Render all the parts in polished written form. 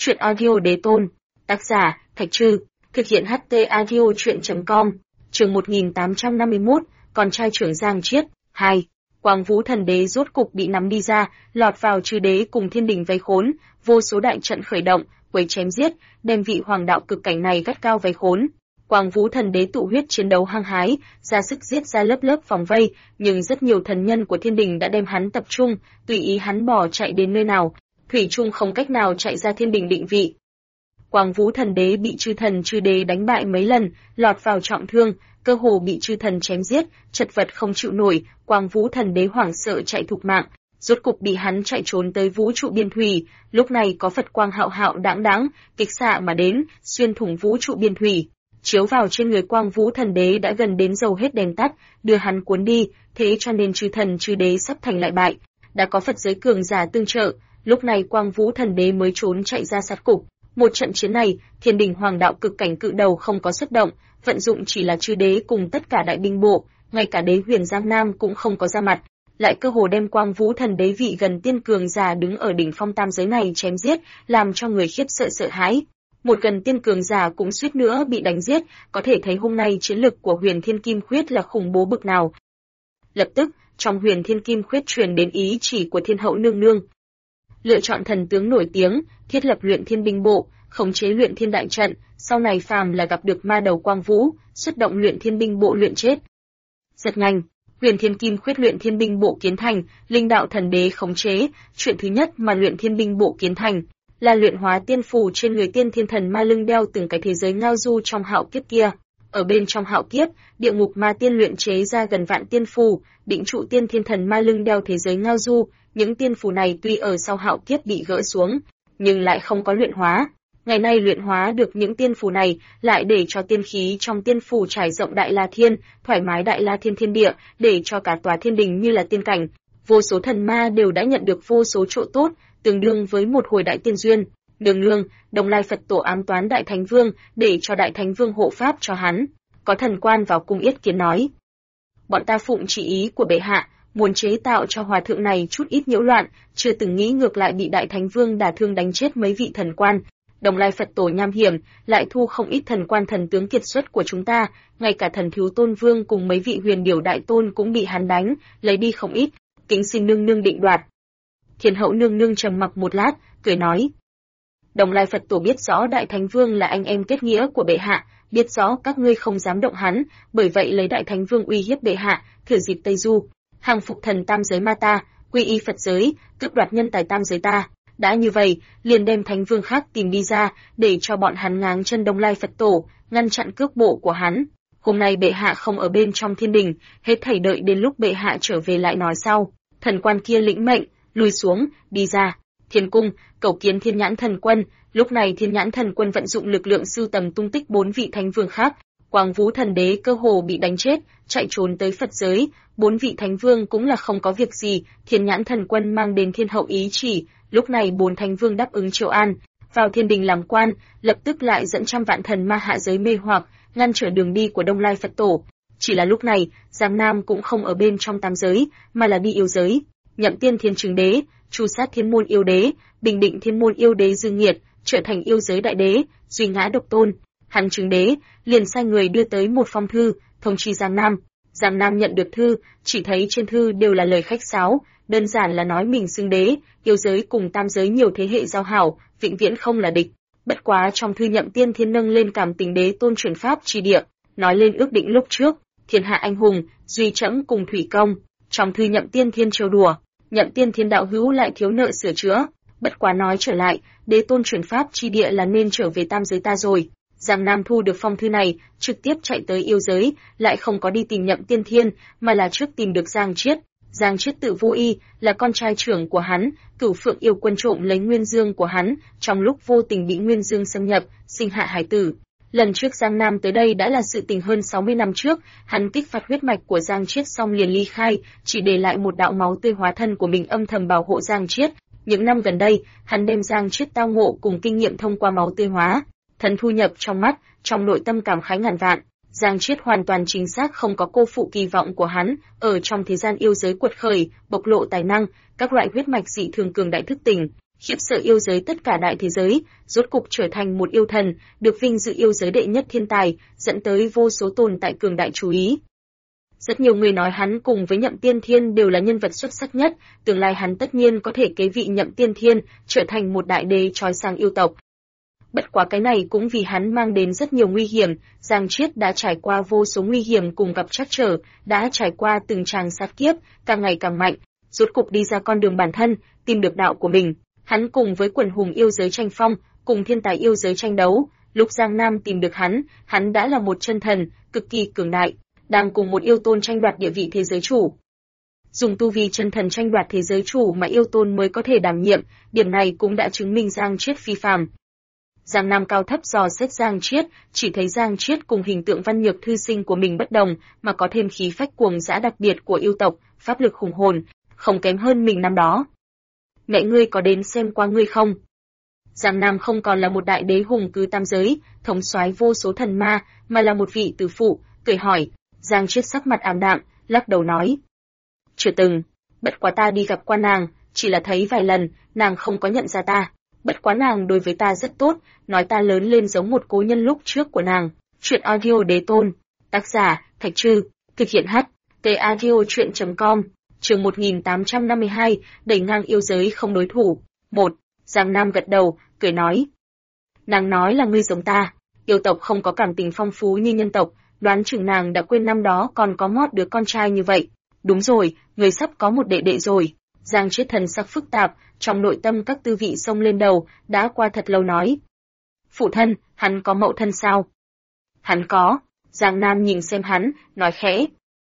Truyện audio đế tôn. Tác giả, Thạch Trư. Thực hiện HT audio truyện.com. Chương 1851, con trai trưởng Giang Chiết, 2. Quang Vũ Thần Đế rốt cục bị nắm đi ra, lọt vào Trư Đế cùng Thiên Đình vây khốn, vô số đại trận khởi động, quấy chém giết, đem vị hoàng đạo cực cảnh này gắt gao vây khốn. Quang Vũ Thần Đế tụ huyết chiến đấu hăng hái, ra sức giết ra lớp lớp vòng vây, nhưng rất nhiều thần nhân của Thiên Đình đã đem hắn tập trung, tùy ý hắn bỏ chạy đến nơi nào, thủy chung không cách nào chạy ra Thiên Đình định vị. Quang Vũ Thần Đế bị chư thần Trư Đế đánh bại mấy lần, lọt vào trọng thương, cơ hồ bị chư thần chém giết, chật vật không chịu nổi, Quang Vũ Thần Đế hoảng sợ chạy thục mạng, rốt cục bị hắn chạy trốn tới vũ trụ biên thủy. Lúc này có Phật quang hạo hạo đãng đãng, kích xạ mà đến, xuyên thủng vũ trụ biên thủy, chiếu vào trên người Quang Vũ Thần Đế đã gần đến dầu hết đèn tắt, đưa hắn cuốn đi, thế cho nên chư thần Trư Đế sắp thành lại bại. Đã có Phật giới cường giả tương trợ, lúc này Quang Vũ Thần Đế mới trốn chạy ra sát cục. Một trận chiến này, Thiên Đình hoàng đạo cực cảnh cự đầu không có xuất động, vận dụng chỉ là Trư Đế cùng tất cả đại binh bộ, ngay cả Đế Huyền Giang Nam cũng không có ra mặt, lại cơ hồ đem Quang Vũ Thần Đế vị gần tiên cường giả đứng ở đỉnh phong tam giới này chém giết, làm cho người khiếp sợ sợ hãi. Một gần tiên cường giả cũng suýt nữa bị đánh giết, có thể thấy hôm nay chiến lực của Huyền Thiên Kim Khuyết là khủng bố bực nào. Lập tức, trong Huyền Thiên Kim Khuyết truyền đến ý chỉ của Thiên Hậu nương nương. Lựa chọn thần tướng nổi tiếng, thiết lập luyện thiên binh bộ, khống chế luyện thiên đại trận, sau này phàm là gặp được ma đầu Quang Vũ, xuất động luyện thiên binh bộ luyện chết. Giật ngành, Huyền Thiên Kim Khuyết luyện thiên binh bộ kiến thành, linh đạo thần đế khống chế, chuyện thứ nhất mà luyện thiên binh bộ kiến thành là luyện hóa tiên phù trên người tiên thiên thần ma lưng đeo từng cái thế giới ngao du trong hạo kiếp kia. Ở bên trong hạo kiếp, địa ngục ma tiên luyện chế ra gần vạn tiên phù, định trụ tiên thiên thần ma lưng đeo thế giới ngao du, những tiên phù này tuy ở sau hạo kiếp bị gỡ xuống, nhưng lại không có luyện hóa. Ngày nay luyện hóa được những tiên phù này, lại để cho tiên khí trong tiên phù trải rộng Đại La Thiên, thoải mái Đại La Thiên thiên địa, để cho cả tòa thiên đình như là tiên cảnh. Vô số thần ma đều đã nhận được vô số chỗ tốt, tương đương với một hồi đại tiên duyên. Nương nương, Đông Lai Phật Tổ ám toán Đại Thánh Vương, để cho Đại Thánh Vương hộ pháp cho hắn. Có thần quan vào cung yết kiến nói. Bọn ta phụng chỉ ý của bệ hạ, muốn chế tạo cho hòa thượng này chút ít nhiễu loạn, chưa từng nghĩ ngược lại bị Đại Thánh Vương đả thương đánh chết mấy vị thần quan. Đông Lai Phật Tổ nham hiểm, lại thu không ít thần quan thần tướng kiệt xuất của chúng ta, ngay cả thần thiếu tôn vương cùng mấy vị huyền điểu đại tôn cũng bị hắn đánh, lấy đi không ít, kính xin nương nương định đoạt. Thiên Hậu nương nương trầm mặc một lát, cười nói. Đông Lai Phật Tổ biết rõ Đại Thánh Vương là anh em kết nghĩa của bệ hạ, biết rõ các ngươi không dám động hắn, bởi vậy lấy Đại Thánh Vương uy hiếp bệ hạ, thừa dịp Tây Du, hàng phục thần tam giới ma ta, quy y Phật giới, cướp đoạt nhân tài tam giới ta. Đã như vậy, liền đem Thánh Vương khác tìm đi ra, để cho bọn hắn ngáng chân Đông Lai Phật Tổ, ngăn chặn cước bộ của hắn. Hôm nay bệ hạ không ở bên trong thiên đình, hết thảy đợi đến lúc bệ hạ trở về lại nói sau. Thần quan kia lĩnh mệnh, lùi xuống, đi ra. Thiên cung, cầu kiến Thiên Nhãn Thần Quân. Lúc này Thiên Nhãn Thần Quân vận dụng lực lượng sưu tầm tung tích 4 vị thánh vương khác. Quang Vũ Thần Đế cơ hồ bị đánh chết, chạy trốn tới Phật giới. 4 vị thánh vương cũng là không có việc gì. Thiên Nhãn Thần Quân mang đến Thiên Hậu ý chỉ. Lúc này 4 thánh vương đáp ứng triệu an, vào thiên đình làm quan, lập tức lại dẫn trăm vạn thần ma hạ giới mê hoặc, ngăn trở đường đi của Đông Lai Phật Tổ. Chỉ là lúc này, Giang Nam cũng không ở bên trong tam giới, mà là đi yêu giới. Nhậm Tiên Thiên Trừng Đế, tru sát thiên môn yêu đế, bình định thiên môn yêu đế Dương Nghiệt, trở thành yêu giới đại đế, duy ngã độc tôn. Hắn Trừng Đế liền sai người đưa tới một phong thư, thông chi Giang Nam. Giang Nam nhận được thư, chỉ thấy trên thư đều là lời khách sáo, đơn giản là nói mình xưng đế, yêu giới cùng tam giới nhiều thế hệ giao hảo, vĩnh viễn không là địch. Bất quá trong thư Nhậm Tiên Thiên nâng lên cảm tình đế tôn chuyển pháp chi địa, nói lên ước định lúc trước, thiên hạ anh hùng, duy trẫm cùng thủy công. Trong thư Nhậm Tiên Thiên trêu đùa, Nhậm Tiên Thiên đạo hữu lại thiếu nợ sửa chữa. Bất quá nói trở lại, đế tôn chuyển pháp chi địa là nên trở về tam giới ta rồi. Giang Nam thu được phong thư này, trực tiếp chạy tới yêu giới, lại không có đi tìm Nhậm Tiên Thiên, mà là trước tìm được Giang Chiết. Giang Chiết tự vô y, là con trai trưởng của hắn, Cửu Phượng yêu quân trộm lấy nguyên dương của hắn, trong lúc vô tình bị nguyên dương xâm nhập, sinh hạ hải tử. Lần trước Giang Nam tới đây đã là sự tình hơn 60 năm trước, hắn kích phát huyết mạch của Giang Chiết xong liền ly khai, chỉ để lại một đạo máu tươi hóa thân của mình âm thầm bảo hộ Giang Chiết. Những năm gần đây, hắn đem Giang Chiết tao ngộ cùng kinh nghiệm thông qua máu tươi hóa, thần thu nhập trong mắt, trong nội tâm cảm khái ngàn vạn. Giang Chiết hoàn toàn chính xác không có cô phụ kỳ vọng của hắn, ở trong thế gian yêu giới quật khởi, bộc lộ tài năng, các loại huyết mạch dị thường cường đại thức tỉnh, khiếp sợ yêu giới tất cả đại thế giới, rốt cục trở thành một yêu thần, được vinh dự yêu giới đệ nhất thiên tài, dẫn tới vô số tồn tại cường đại chú ý. Rất nhiều người nói hắn cùng với Nhậm Tiên Thiên đều là nhân vật xuất sắc nhất, tương lai hắn tất nhiên có thể kế vị Nhậm Tiên Thiên, trở thành một đại đế trói sang yêu tộc. Bất quá cái này cũng vì hắn mang đến rất nhiều nguy hiểm, Giang Chiết đã trải qua vô số nguy hiểm cùng gặp trắc trở, đã trải qua từng tràng sát kiếp, càng ngày càng mạnh, rốt cục đi ra con đường bản thân, tìm được đạo của mình. Hắn cùng với quần hùng yêu giới tranh phong, cùng thiên tài yêu giới tranh đấu, lúc Giang Nam tìm được hắn đã là một chân thần, cực kỳ cường đại, đang cùng một yêu tôn tranh đoạt địa vị thế giới chủ. Dùng tu vi chân thần tranh đoạt thế giới chủ mà yêu tôn mới có thể đảm nhiệm, điểm này cũng đã chứng minh Giang Chiết phi phàm. Giang Nam cao thấp dò xét Giang Chiết, chỉ thấy Giang Chiết cùng hình tượng văn nhược thư sinh của mình bất đồng, mà có thêm khí phách cuồng dã đặc biệt của yêu tộc, pháp lực hùng hồn, không kém hơn mình năm đó. Mẹ ngươi có đến xem qua ngươi không? Giang Nam không còn là một đại đế hùng cứ tam giới, thống soái vô số thần ma, mà là một vị tử phụ, cười hỏi. Giang Chiết sắc mặt ảm đạm, lắc đầu nói. Chưa từng, bất quá ta đi gặp qua nàng, chỉ là thấy vài lần, nàng không có nhận ra ta. Bất quá nàng đối với ta rất tốt, nói ta lớn lên giống một cố nhân lúc trước của nàng. Chuyện audio đế tôn, tác giả, Thạch Trư, thực hiện audio.com, chương 1852, đẩy ngang yêu giới không đối thủ. 1. Giang Nam gật đầu, cười nói. Nàng nói là ngươi giống ta, yêu tộc không có cảm tình phong phú như nhân tộc, đoán chừng nàng đã quên năm đó còn có mót đứa con trai như vậy. Đúng rồi, người sắp có một đệ đệ rồi. Giang Chiết thần sắc phức tạp, trong nội tâm các tư vị xông lên đầu, đã qua thật lâu nói. Phụ thân, hắn có mẫu thân sao? Hắn có. Giang Nam nhìn xem hắn, nói khẽ.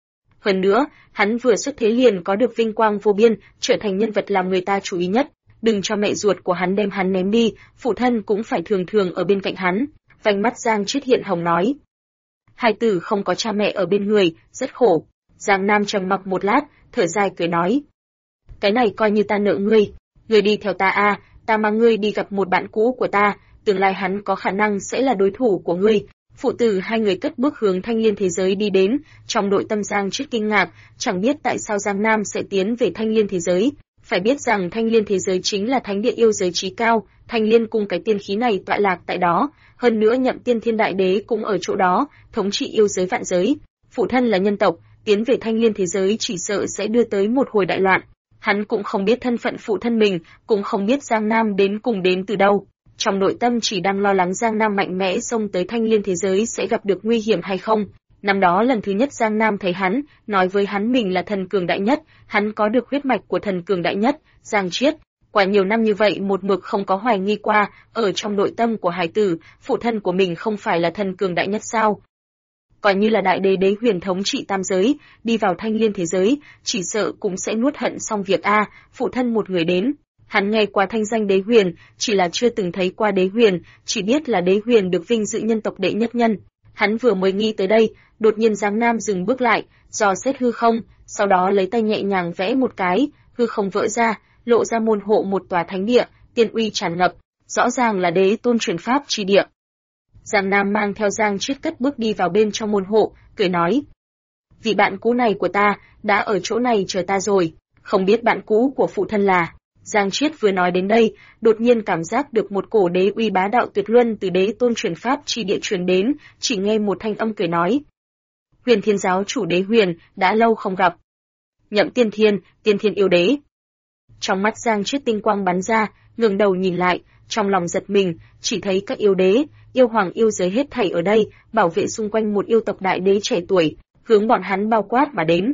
Hơn nữa, hắn vừa xuất thế liền có được vinh quang vô biên, trở thành nhân vật làm người ta chú ý nhất. Đừng cho mẹ ruột của hắn đem hắn ném đi, phụ thân cũng phải thường thường ở bên cạnh hắn. Vành mắt Giang Chiết hiện hồng nói. Hai tử không có cha mẹ ở bên người, rất khổ. Giang Nam trầm mặc một lát, thở dài cười nói. Cái này coi như ta nợ ngươi. Ngươi đi theo ta a, ta mang ngươi đi gặp một bạn cũ của ta, tương lai hắn có khả năng sẽ là đối thủ của ngươi. Phụ tử hai người cất bước hướng Thanh Liên thế giới đi đến, trong nội tâm Giang Chiết kinh ngạc, chẳng biết tại sao Giang Nam sẽ tiến về Thanh Liên thế giới. Phải biết rằng Thanh Liên thế giới chính là thánh địa yêu giới chí cao, Thanh Liên cung cái tiên khí này tọa lạc tại đó, hơn nữa Nhậm Tiên Thiên đại đế cũng ở chỗ đó, thống trị yêu giới vạn giới. Phụ thân là nhân tộc, tiến về Thanh Liên thế giới chỉ sợ sẽ đưa tới một hồi đại loạn. Hắn cũng không biết thân phận phụ thân mình, cũng không biết Giang Nam đến từ đâu. Trong nội tâm chỉ đang lo lắng Giang Nam mạnh mẽ xông tới Thanh Liên thế giới sẽ gặp được nguy hiểm hay không. Năm đó lần thứ nhất Giang Nam thấy hắn, nói với hắn mình là thần cường đại nhất, hắn có được huyết mạch của thần cường đại nhất, Giang Chiết. Quả nhiều năm như vậy một mực không có hoài nghi qua, ở trong nội tâm của hải tử, phụ thân của mình không phải là thần cường đại nhất sao? Coi như là đại đế đế huyền thống trị tam giới, đi vào Thanh Liên thế giới, chỉ sợ cũng sẽ nuốt hận xong việc phụ thân một người đến. Hắn nghe qua thanh danh đế huyền, chỉ là chưa từng thấy qua đế huyền, chỉ biết là đế huyền được vinh dự nhân tộc đệ nhất nhân. Hắn vừa mới nghĩ tới đây, đột nhiên Giang Nam dừng bước lại, dò xét hư không, sau đó lấy tay nhẹ nhàng vẽ một cái, hư không vỡ ra, lộ ra môn hộ một tòa thánh địa, tiên uy tràn ngập, rõ ràng là đế tôn truyền pháp chi địa. Giang Nam mang theo Giang Chiết cất bước đi vào bên trong môn hộ, cười nói. Vị bạn cũ này của ta, đã ở chỗ này chờ ta rồi, không biết bạn cũ của phụ thân là. Giang Chiết vừa nói đến đây, đột nhiên cảm giác được một cổ đế uy bá đạo tuyệt luân từ đế tôn truyền pháp chi địa truyền đến, chỉ nghe một thanh âm cười nói. Huyền Thiên giáo chủ đế huyền, đã lâu không gặp. Nhậm Tiên Thiên yêu đế. Trong mắt Giang Chiết tinh quang bắn ra, ngẩng đầu nhìn lại, trong lòng giật mình, chỉ thấy các yêu đế, yêu hoàng yêu giới hết thảy ở đây, bảo vệ xung quanh một yêu tộc đại đế trẻ tuổi, hướng bọn hắn bao quát mà đến.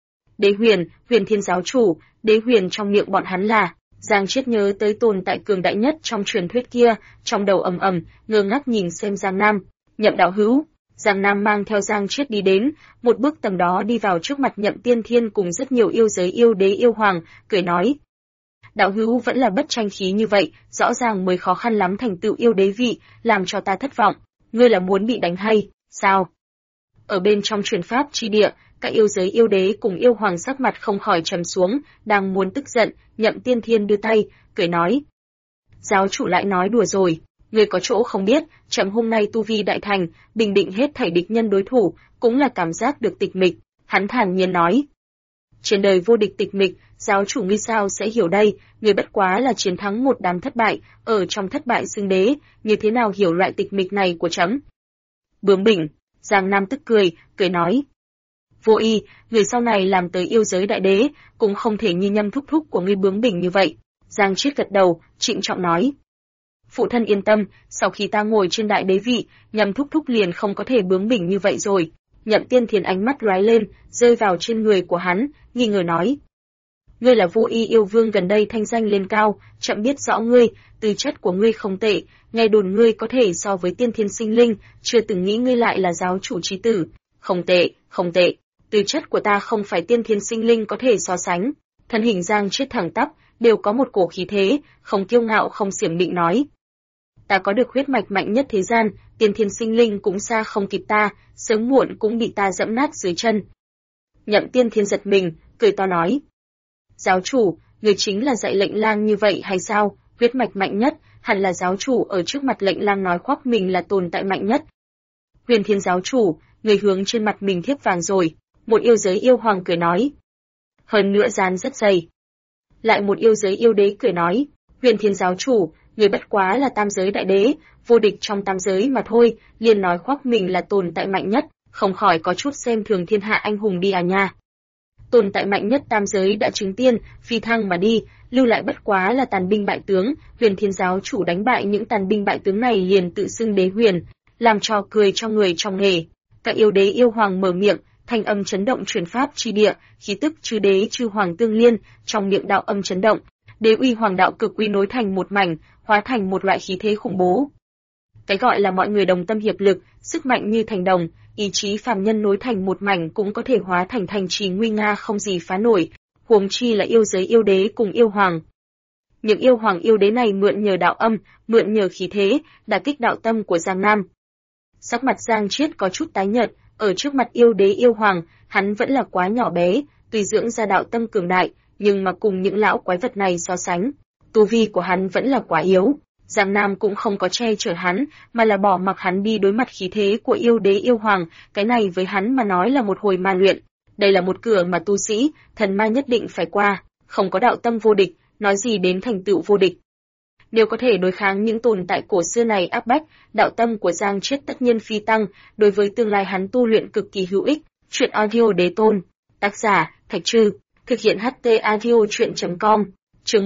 Đế huyền, Huyền Thiên giáo chủ, đế huyền trong miệng bọn hắn là. Giang Chiết nhớ tới tồn tại cường đại nhất trong truyền thuyết kia, trong đầu ầm ầm, ngơ ngác nhìn xem Giang Nam. Nhậm đạo hữu. Giang Nam mang theo Giang Chiết đi đến, một bước tầm đó đi vào trước mặt Nhậm Tiên Thiên cùng rất nhiều yêu giới yêu đế yêu hoàng, cười nói. Đạo hữu vẫn là bất tranh khí như vậy, rõ ràng mới khó khăn lắm thành tựu yêu đế vị, làm cho ta thất vọng. Ngươi là muốn bị đánh hay, sao? Ở bên trong truyền pháp chi địa, các yêu giới yêu đế cùng yêu hoàng sắc mặt không khỏi trầm xuống, đang muốn tức giận, Nhậm Tiên Thiên đưa tay, cười nói. Giáo chủ lại nói đùa rồi, ngươi có chỗ không biết, chậm hôm nay tu vi đại thành, bình định hết thảy địch nhân đối thủ, cũng là cảm giác được tịch mịch, hắn thản nhiên nói. Trên đời vô địch tịch mịch, Giáo chủ ngươi sao sẽ hiểu đây, ngươi bất quá là chiến thắng một đám thất bại, ở trong thất bại xưng đế, như thế nào hiểu loại tịch mịch này của chấm? Bướng bỉnh, Giang Nam tức cười nói. Vô Y, người sau này làm tới yêu giới đại đế, cũng không thể như Nhâm thúc thúc của ngươi bướng bỉnh như vậy. Giang Chiết gật đầu, trịnh trọng nói. Phụ thân yên tâm, sau khi ta ngồi trên đại đế vị, Nhâm thúc thúc liền không có thể bướng bỉnh như vậy rồi. Nhậm Tiên Thiền ánh mắt lóe lên, rơi vào trên người của hắn, nghi ngờ nói. Ngươi là Vô Y yêu vương gần đây thanh danh lên cao, chậm biết rõ ngươi, tư chất của ngươi không tệ, nghe đồn ngươi có thể so với tiên thiên sinh linh, chưa từng nghĩ ngươi lại là giáo chủ chí tử. Không tệ, tư chất của ta không phải tiên thiên sinh linh có thể so sánh. Thân hình Giang Chiết thẳng tắp, đều có một cổ khí thế, không kiêu ngạo không xiểm định nói. Ta có được huyết mạch mạnh nhất thế gian, tiên thiên sinh linh cũng xa không kịp ta, sớm muộn cũng bị ta dẫm nát dưới chân. Nhậm Tiên Thiên giật mình, cười to nói. Giáo chủ, người chính là dạy lệnh lang như vậy hay sao? Huyết mạch mạnh nhất, hẳn là giáo chủ ở trước mặt lệnh lang nói khoác mình là tồn tại mạnh nhất. Huyền Thiên giáo chủ, người hướng trên mặt mình thiếp vàng rồi. Một yêu giới yêu hoàng cười nói. Hơn nữa dán rất dày. Lại một yêu giới yêu đế cười nói. Huyền Thiên giáo chủ, người bất quá là tam giới đại đế, vô địch trong tam giới mà thôi, liền nói khoác mình là tồn tại mạnh nhất, không khỏi có chút xem thường thiên hạ anh hùng đi à nha. Tồn tại mạnh nhất tam giới đã chứng tiên, phi thăng mà đi, lưu lại bất quá là tàn binh bại tướng, Huyền Thiên giáo chủ đánh bại những tàn binh bại tướng này liền tự xưng đế huyền, làm trò cười cho người trong nghề. Các yêu đế yêu hoàng mở miệng, thanh âm chấn động truyền pháp chi địa, khí tức chư đế chư hoàng tương liên, trong miệng đạo âm chấn động, đế uy hoàng đạo cực uy nối thành một mảnh, hóa thành một loại khí thế khủng bố. Cái gọi là mọi người đồng tâm hiệp lực, sức mạnh như thành đồng, ý chí phàm nhân nối thành một mảnh cũng có thể hóa thành thành trì nguy nga không gì phá nổi, huống chi là yêu giới yêu đế cùng yêu hoàng. Những yêu hoàng yêu đế này mượn nhờ đạo âm, mượn nhờ khí thế, đả kích đạo tâm của Giang Nam. Sắc mặt Giang Chiết có chút tái nhợt, ở trước mặt yêu đế yêu hoàng, hắn vẫn là quá nhỏ bé, tuy dưỡng ra đạo tâm cường đại, nhưng mà cùng những lão quái vật này so sánh, tu vi của hắn vẫn là quá yếu. Giang Nam cũng không có che chở hắn, mà là bỏ mặc hắn đi đối mặt khí thế của yêu đế yêu hoàng, cái này với hắn mà nói là một hồi ma luyện. Đây là một cửa mà tu sĩ, thần ma nhất định phải qua, không có đạo tâm vô địch, nói gì đến thành tựu vô địch. Nếu có thể đối kháng những tồn tại cổ xưa này áp bách, đạo tâm của Giang Chiết tất nhiên phi tăng, đối với tương lai hắn tu luyện cực kỳ hữu ích. Truyện audio đế tôn, tác giả, Thạch Trư, thực hiện HT audio truyện.com. Chương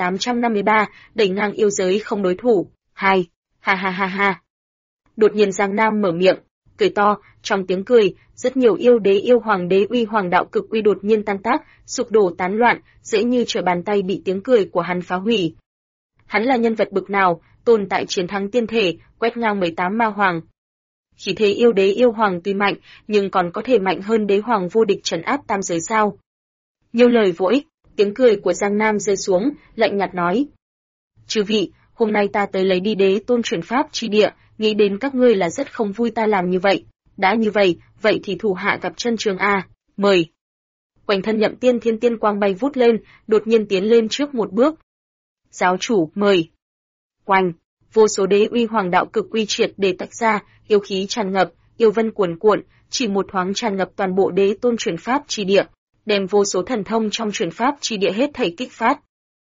1853, đẩy ngang yêu giới không đối thủ. 2. Ha ha ha ha. Đột nhiên Giang Nam mở miệng, cười to, trong tiếng cười, rất nhiều yêu đế yêu hoàng đế uy hoàng đạo cực uy đột nhiên tan tác, sụp đổ tán loạn, dễ như trở bàn tay bị tiếng cười của hắn phá hủy. Hắn là nhân vật bực nào, tồn tại chiến thắng tiên thể, quét ngang 18 ma hoàng. Khí thế yêu đế yêu hoàng tuy mạnh, nhưng còn có thể mạnh hơn đế hoàng vô địch trấn áp tam giới sao? Nhiều lời vô ích. Tiếng cười của Giang Nam rơi xuống, lạnh nhạt nói. Chư vị, hôm nay ta tới lấy đi đế tôn truyền pháp chi địa, nghĩ đến các ngươi là rất không vui ta làm như vậy. Đã như vậy, vậy thì thủ hạ gặp chân trường A, mời. Quanh thân Nhậm Tiên Thiên tiên quang bay vút lên, đột nhiên tiến lên trước một bước. Giáo chủ, mời. Quanh, vô số đế uy hoàng đạo cực uy triệt để tách ra, yêu khí tràn ngập, yêu vân cuồn cuộn, chỉ một thoáng tràn ngập toàn bộ đế tôn truyền pháp chi địa. Đem vô số thần thông trong truyền pháp chi địa hết thảy kích phát.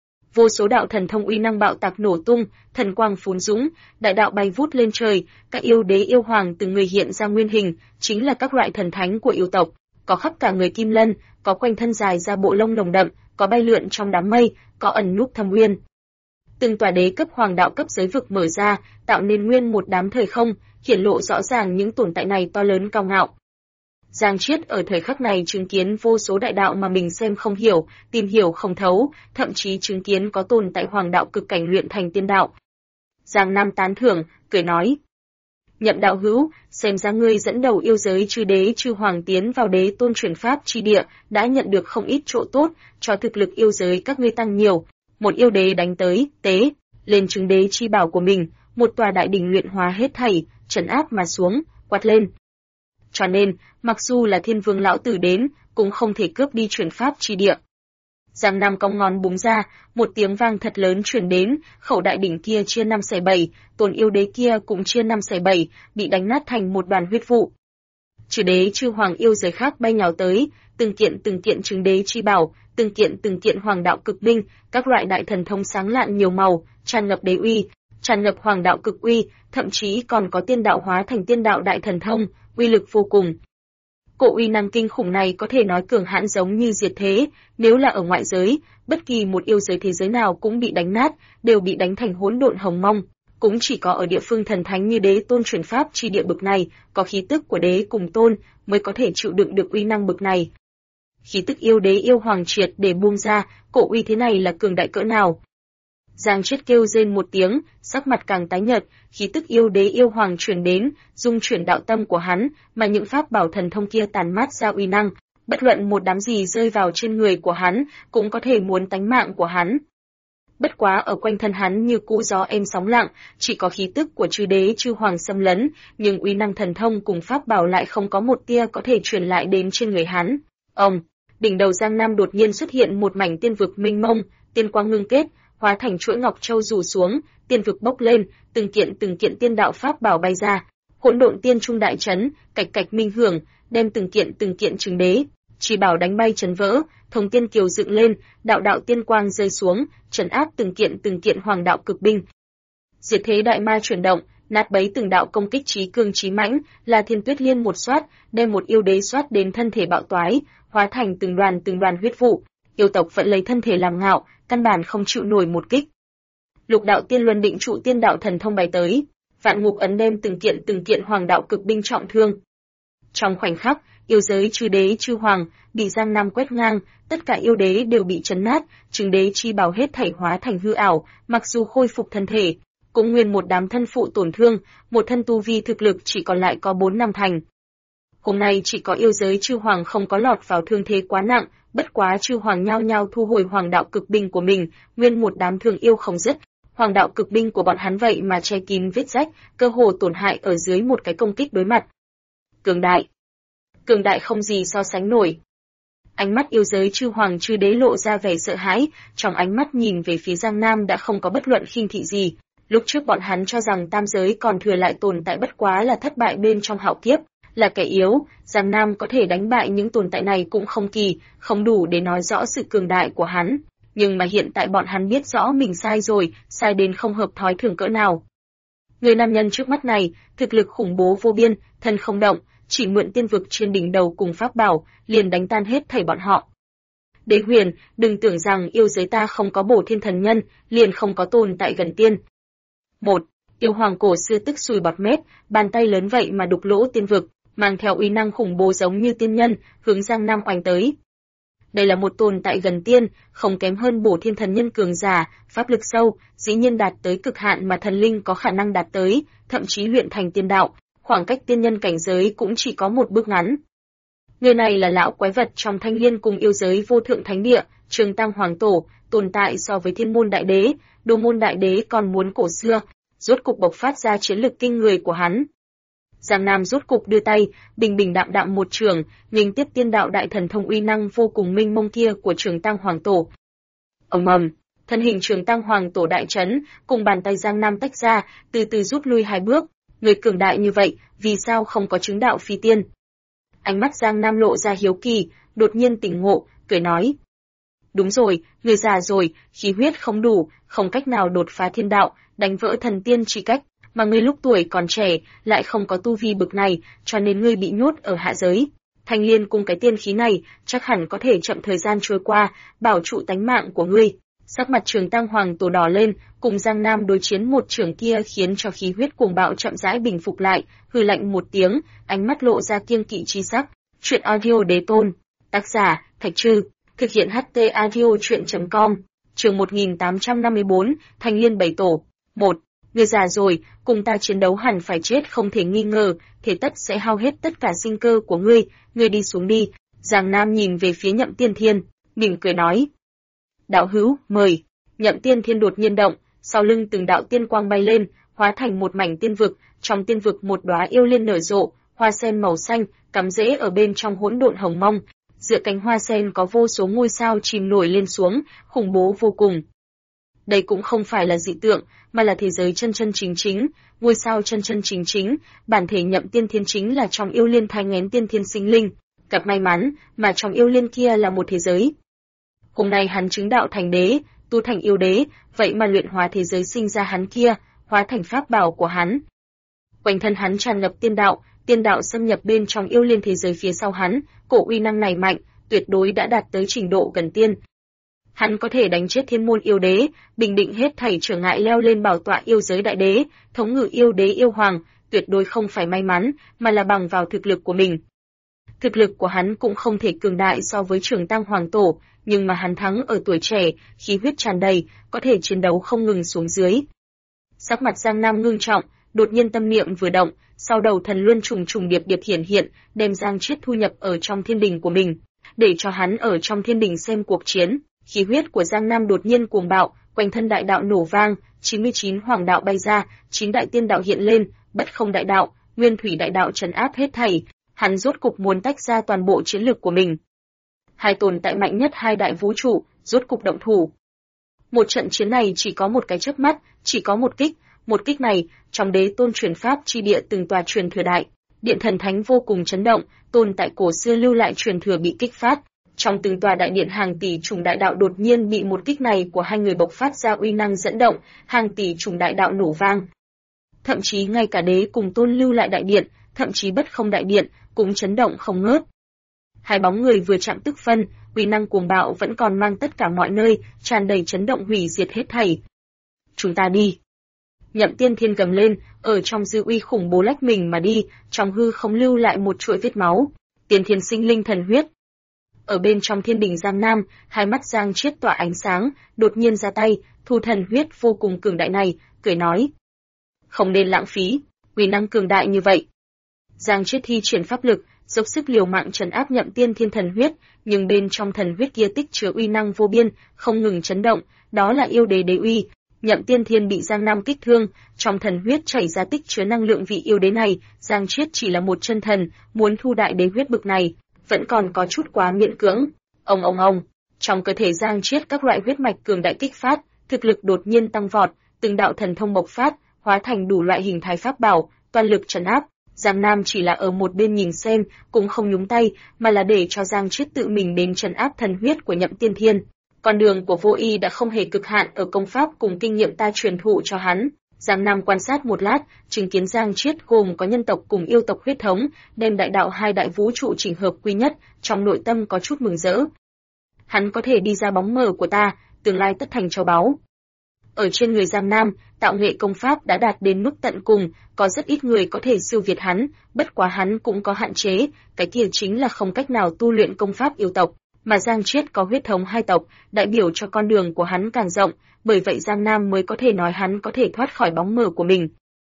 Vô số đạo thần thông uy năng bạo tạc nổ tung, thần quang phún dũng, đại đạo bay vút lên trời, các yêu đế yêu hoàng từng người hiện ra nguyên hình, chính là các loại thần thánh của yêu tộc, có khắp cả người kim lân, có quanh thân dài ra bộ lông nồng đậm, có bay lượn trong đám mây, có ẩn núp thâm uyên. Từng tòa đế cấp hoàng đạo cấp giới vực mở ra, tạo nên nguyên một đám thời không, hiển lộ rõ ràng những tồn tại này to lớn cao ngạo. Giang Chiết ở thời khắc này chứng kiến vô số đại đạo mà mình xem không hiểu, tìm hiểu không thấu, thậm chí chứng kiến có tồn tại hoàng đạo cực cảnh luyện thành tiên đạo. Giang Nam tán thưởng, cười nói. Nhậm đạo hữu, xem ra ngươi dẫn đầu yêu giới chư đế chư hoàng tiến vào đế tôn truyền pháp chi địa, đã nhận được không ít chỗ tốt, cho thực lực yêu giới các ngươi tăng nhiều. Một yêu đế đánh tới, tế, lên chứng đế chi bảo của mình, một tòa đại đỉnh luyện hóa hết thảy, trấn áp mà xuống, quát lên. Cho nên, mặc dù là Thiên Vương lão tử đến, cũng không thể cướp đi truyền pháp chi địa. Giang Nam cong ngón búng ra, một tiếng vang thật lớn truyền đến, khẩu đại đỉnh kia chia 5/7, tôn yêu đế kia cũng chia 5/7, bị đánh nát thành một đoàn huyết vụ. Trừ đế chư hoàng yêu giới khác bay nhào tới, từng kiện chứng đế chi bảo, từng kiện hoàng đạo cực binh, các loại đại thần thông sáng lạn nhiều màu, tràn ngập đế uy, tràn ngập hoàng đạo cực uy, thậm chí còn có tiên đạo hóa thành tiên đạo đại thần thông, uy lực vô cùng. Cỗ uy năng kinh khủng này có thể nói cường hãn giống như diệt thế, nếu là ở ngoại giới, bất kỳ một yêu giới thế giới nào cũng bị đánh nát, đều bị đánh thành hỗn độn hồng mông. Cũng chỉ có ở địa phương thần thánh như đế tôn chuyển pháp chi địa bực này, có khí tức của đế cùng tôn, mới có thể chịu đựng được uy năng bực này. Khí tức yêu đế yêu hoàng triệt để buông ra, cổ uy thế này là cường đại cỡ nào? Giang Triết kêu rên một tiếng, sắc mặt càng tái nhợt, khí tức yêu đế yêu hoàng truyền đến, dung chuyển đạo tâm của hắn, mà những pháp bảo thần thông kia tàn mát ra uy năng, bất luận một đám gì rơi vào trên người của hắn, cũng có thể muốn tánh mạng của hắn. Bất quá ở quanh thân hắn như cũ gió êm sóng lặng, chỉ có khí tức của chư đế chư hoàng xâm lấn, nhưng uy năng thần thông cùng pháp bảo lại không có một tia có thể truyền lại đến trên người hắn. Đỉnh đầu Giang Nam đột nhiên xuất hiện một mảnh tiên vực mênh mông, tiên quang ngưng kết, hóa thành chuỗi ngọc châu rủ xuống, tiên vực bốc lên, từng kiện tiên đạo pháp bảo bay ra, hỗn độn tiên trung đại chấn, cạch cạch minh hưởng, đem từng kiện chứng đế chỉ bảo đánh bay chấn vỡ, thông tiên kiều dựng lên, đạo đạo tiên quang rơi xuống, trấn áp từng kiện hoàng đạo cực binh. Diệt thế đại ma chuyển động, nát bấy từng đạo công kích chí cương chí mãnh, là Thiên Tuyết Liên một xoát, đem một yêu đế xoát đến thân thể bạo toái, hóa thành từng đoàn huyết vụ. Yêu tộc vẫn lấy thân thể làm ngạo, căn bản không chịu nổi một kích. Lục đạo tiên luân định trụ tiên đạo thần thông bay tới, vạn ngục ấn đem từng kiện hoàng đạo cực binh trọng thương. Trong khoảnh khắc, yêu giới chư đế chư hoàng bị Giang Nam quét ngang, tất cả yêu đế đều bị chấn nát, chứng đế chi bảo hết thảy hóa thành hư ảo, mặc dù khôi phục thân thể, cũng nguyên một đám thân phụ tổn thương, một thân tu vi thực lực chỉ còn lại có 4 năm thành. Hôm nay chỉ có yêu giới chư hoàng không có lọt vào thương thế quá nặng, bất quá chư hoàng nhao nhao thu hồi hoàng đạo cực binh của mình, nguyên một đám thương yêu không dứt. Hoàng đạo cực binh của bọn hắn vậy mà che kín vết rách, cơ hồ tổn hại ở dưới một cái công kích đối mặt. Cường đại không gì so sánh nổi. Ánh mắt yêu giới chư hoàng chư đế lộ ra vẻ sợ hãi, trong ánh mắt nhìn về phía Giang Nam đã không có bất luận khinh thị gì. Lúc trước bọn hắn cho rằng tam giới còn thừa lại tồn tại bất quá là thất bại bên trong hạo kiếp, là kẻ yếu, Giang Nam có thể đánh bại những tồn tại này cũng không kỳ, không đủ để nói rõ sự cường đại của hắn. Nhưng mà hiện tại bọn hắn biết rõ mình sai rồi, sai đến không hợp thói thường cỡ nào. Người nam nhân trước mắt này, thực lực khủng bố vô biên, thân không động, chỉ mượn tiên vực trên đỉnh đầu cùng pháp bảo, liền đánh tan hết thảy bọn họ. Đế Huyền, đừng tưởng rằng yêu giới ta không có bổ thiên thần nhân, liền không có tồn tại gần tiên. Yêu hoàng cổ xưa tức sùi bọt mép, bàn tay lớn vậy mà đục lỗ tiên vực, mang theo uy năng khủng bố giống như tiên nhân, hướng Giang Nam oanh tới. Đây là một tồn tại gần tiên, không kém hơn bổ thiên thần nhân cường giả, pháp lực sâu, dĩ nhiên đạt tới cực hạn mà thần linh có khả năng đạt tới, thậm chí luyện thành tiên đạo, khoảng cách tiên nhân cảnh giới cũng chỉ có một bước ngắn. Người này là lão quái vật trong Thanh Liên cùng yêu giới vô thượng thánh địa, Trường Tăng Hoàng Tổ, tồn tại so với Thiên Môn Đại Đế, Đồ Môn Đại Đế còn muốn cổ xưa, rốt cục bộc phát ra chiến lực kinh người của hắn. Giang Nam rốt cục đưa tay, bình đạm một trường, nghênh tiếp tiên đạo đại thần thông uy năng vô cùng minh mông kia của Trường Tăng Hoàng Tổ. Thân hình Trường Tăng Hoàng Tổ đại chấn, cùng bàn tay Giang Nam tách ra, từ từ rút lui 2 bước. Người cường đại như vậy, vì sao không có chứng đạo phi tiên? Ánh mắt Giang Nam lộ ra hiếu kỳ, đột nhiên tỉnh ngộ, cười nói: đúng rồi, người già rồi, khí huyết không đủ, không cách nào đột phá thiên đạo, đánh vỡ thần tiên chi cách, mà ngươi lúc tuổi còn trẻ, lại không có tu vi bực này, cho nên ngươi bị nhốt ở hạ giới. Thanh Liên cùng cái tiên khí này, chắc hẳn có thể chậm thời gian trôi qua, bảo trụ tánh mạng của ngươi. Sắc mặt Trường Tăng Hoàng Tổ đỏ lên, cùng Giang Nam đối chiến một trường kia khiến cho khí huyết cuồng bạo chậm rãi bình phục lại, hừ lạnh một tiếng, ánh mắt lộ ra kiêng kỵ chi sắc. Truyện audio đế tôn. Tác giả, Thạch Trư. Thực hiện HT audio truyện.com. Chương 1854, Thanh Liên Bảy Tổ. 1. Ngươi già rồi, cùng ta chiến đấu hẳn phải chết không thể nghi ngờ, thế tất sẽ hao hết tất cả sinh cơ của ngươi đi xuống đi. Giang Nam nhìn về phía Nhậm Tiên Thiên, mỉm cười nói: đạo hữu, mời. Nhậm Tiên Thiên đột nhiên động, sau lưng từng đạo tiên quang bay lên, hóa thành một mảnh tiên vực, trong tiên vực một đóa yêu liên nở rộ, hoa sen màu xanh, cắm rễ ở bên trong hỗn độn hồng mông, giữa cánh hoa sen có vô số ngôi sao chìm nổi lên xuống, khủng bố vô cùng. Đây cũng không phải là dị tượng, mà là thế giới chân chân chính chính, ngôi sao chân chân chính chính, bản thể Nhậm Tiên Thiên chính là trong yêu liên thai nghén tiên thiên sinh linh, gặp may mắn, mà trong yêu liên kia là một thế giới. Hôm nay hắn chứng đạo thành đế, tu thành yêu đế, vậy mà luyện hóa thế giới sinh ra hắn kia, hóa thành pháp bảo của hắn. Quanh thân hắn tràn ngập tiên đạo xâm nhập bên trong yêu liên thế giới phía sau hắn, cổ uy năng này mạnh, tuyệt đối đã đạt tới trình độ gần tiên. Hắn có thể đánh chết thiên môn yêu đế, bình định hết thảy trở ngại leo lên bảo tọa yêu giới đại đế, thống ngự yêu đế yêu hoàng, tuyệt đối không phải may mắn, mà là bằng vào thực lực của mình. Thực lực của hắn cũng không thể cường đại so với Trường Tăng Hoàng Tổ, nhưng mà hắn thắng ở tuổi trẻ, khí huyết tràn đầy, có thể chiến đấu không ngừng xuống dưới. Sắc mặt Giang Nam ngưng trọng, đột nhiên tâm niệm vừa động, sau đầu thần luân trùng trùng điệp điệp hiển hiện, đem Giang Chiết thu nhập ở trong thiên đình của mình, để cho hắn ở trong thiên đình xem cuộc chiến. Khí huyết của Giang Nam đột nhiên cuồng bạo, quanh thân đại đạo nổ vang, 99 hoàng đạo bay ra, 9 đại tiên đạo hiện lên, bất không đại đạo, nguyên thủy đại đạo trấn áp hết thảy. Hắn rốt cục muốn tách ra toàn bộ chiến lược của mình. Hai tồn tại mạnh nhất hai đại vũ trụ, rốt cục động thủ. Một trận chiến này chỉ có một cái chớp mắt, chỉ có một kích này, trong đế tôn truyền pháp chi địa từng tòa truyền thừa đại, điện thần thánh vô cùng chấn động, tồn tại cổ xưa lưu lại truyền thừa bị kích phát. Trong từng tòa đại điện hàng tỷ trùng đại đạo đột nhiên bị một kích này của hai người bộc phát ra uy năng dẫn động, hàng tỷ trùng đại đạo nổ vang. Thậm chí ngay cả đế cùng tôn lưu lại đại điện, thậm chí bất không đại điện, cũng chấn động không ngớt. Hai bóng người vừa chạm tức phân, uy năng cuồng bạo vẫn còn mang tất cả mọi nơi, tràn đầy chấn động hủy diệt hết thảy. Chúng ta đi. Nhậm Tiên Thiên gầm lên, ở trong dư uy khủng bố lách mình mà đi, trong hư không lưu lại một chuỗi vết máu. Tiên Thiên sinh linh thần huyết. Ở bên trong thiên đình Giang Nam, hai mắt Giang Chiết tỏa ánh sáng, đột nhiên ra tay, thu thần huyết vô cùng cường đại này, cười nói. Không nên lãng phí, uy năng cường đại như vậy. Giang Chiết thi triển pháp lực, dốc sức liều mạng trấn áp Nhậm Tiên Thiên thần huyết, nhưng bên trong thần huyết kia tích chứa uy năng vô biên, không ngừng chấn động, đó là yêu đế đế uy. Nhậm Tiên Thiên bị Giang Nam kích thương, trong thần huyết chảy ra tích chứa năng lượng vị yêu đế này, Giang Chiết chỉ là một chân thần, muốn thu đại đế huyết bực này, vẫn còn có chút quá miễn cưỡng. Ông, trong cơ thể Giang Chiết các loại huyết mạch cường đại kích phát, thực lực đột nhiên tăng vọt, từng đạo thần thông bộc phát, hóa thành đủ loại hình thái pháp bảo, toàn lực trấn áp. Giang Nam chỉ là ở một bên nhìn xem, cũng không nhúng tay, mà là để cho Giang Chiết tự mình đến trấn áp thần huyết của Nhậm Tiên Thiên. Con đường của Vô Y đã không hề cực hạn ở công pháp cùng kinh nghiệm ta truyền thụ cho hắn. Giang Nam quan sát một lát, chứng kiến Giang Chiết gồm có nhân tộc cùng yêu tộc huyết thống, đem đại đạo hai đại vũ trụ chỉnh hợp quy nhất, trong nội tâm có chút mừng rỡ. Hắn có thể đi ra bóng mờ của ta, tương lai tất thành châu báu. Ở trên người Giang Nam, tạo nghệ công pháp đã đạt đến mức tận cùng, có rất ít người có thể siêu việt hắn, bất quá hắn cũng có hạn chế, cái kia chính là không cách nào tu luyện công pháp yêu tộc, mà Giang Chiết có huyết thống hai tộc, đại biểu cho con đường của hắn càng rộng, bởi vậy Giang Nam mới có thể nói hắn có thể thoát khỏi bóng mờ của mình.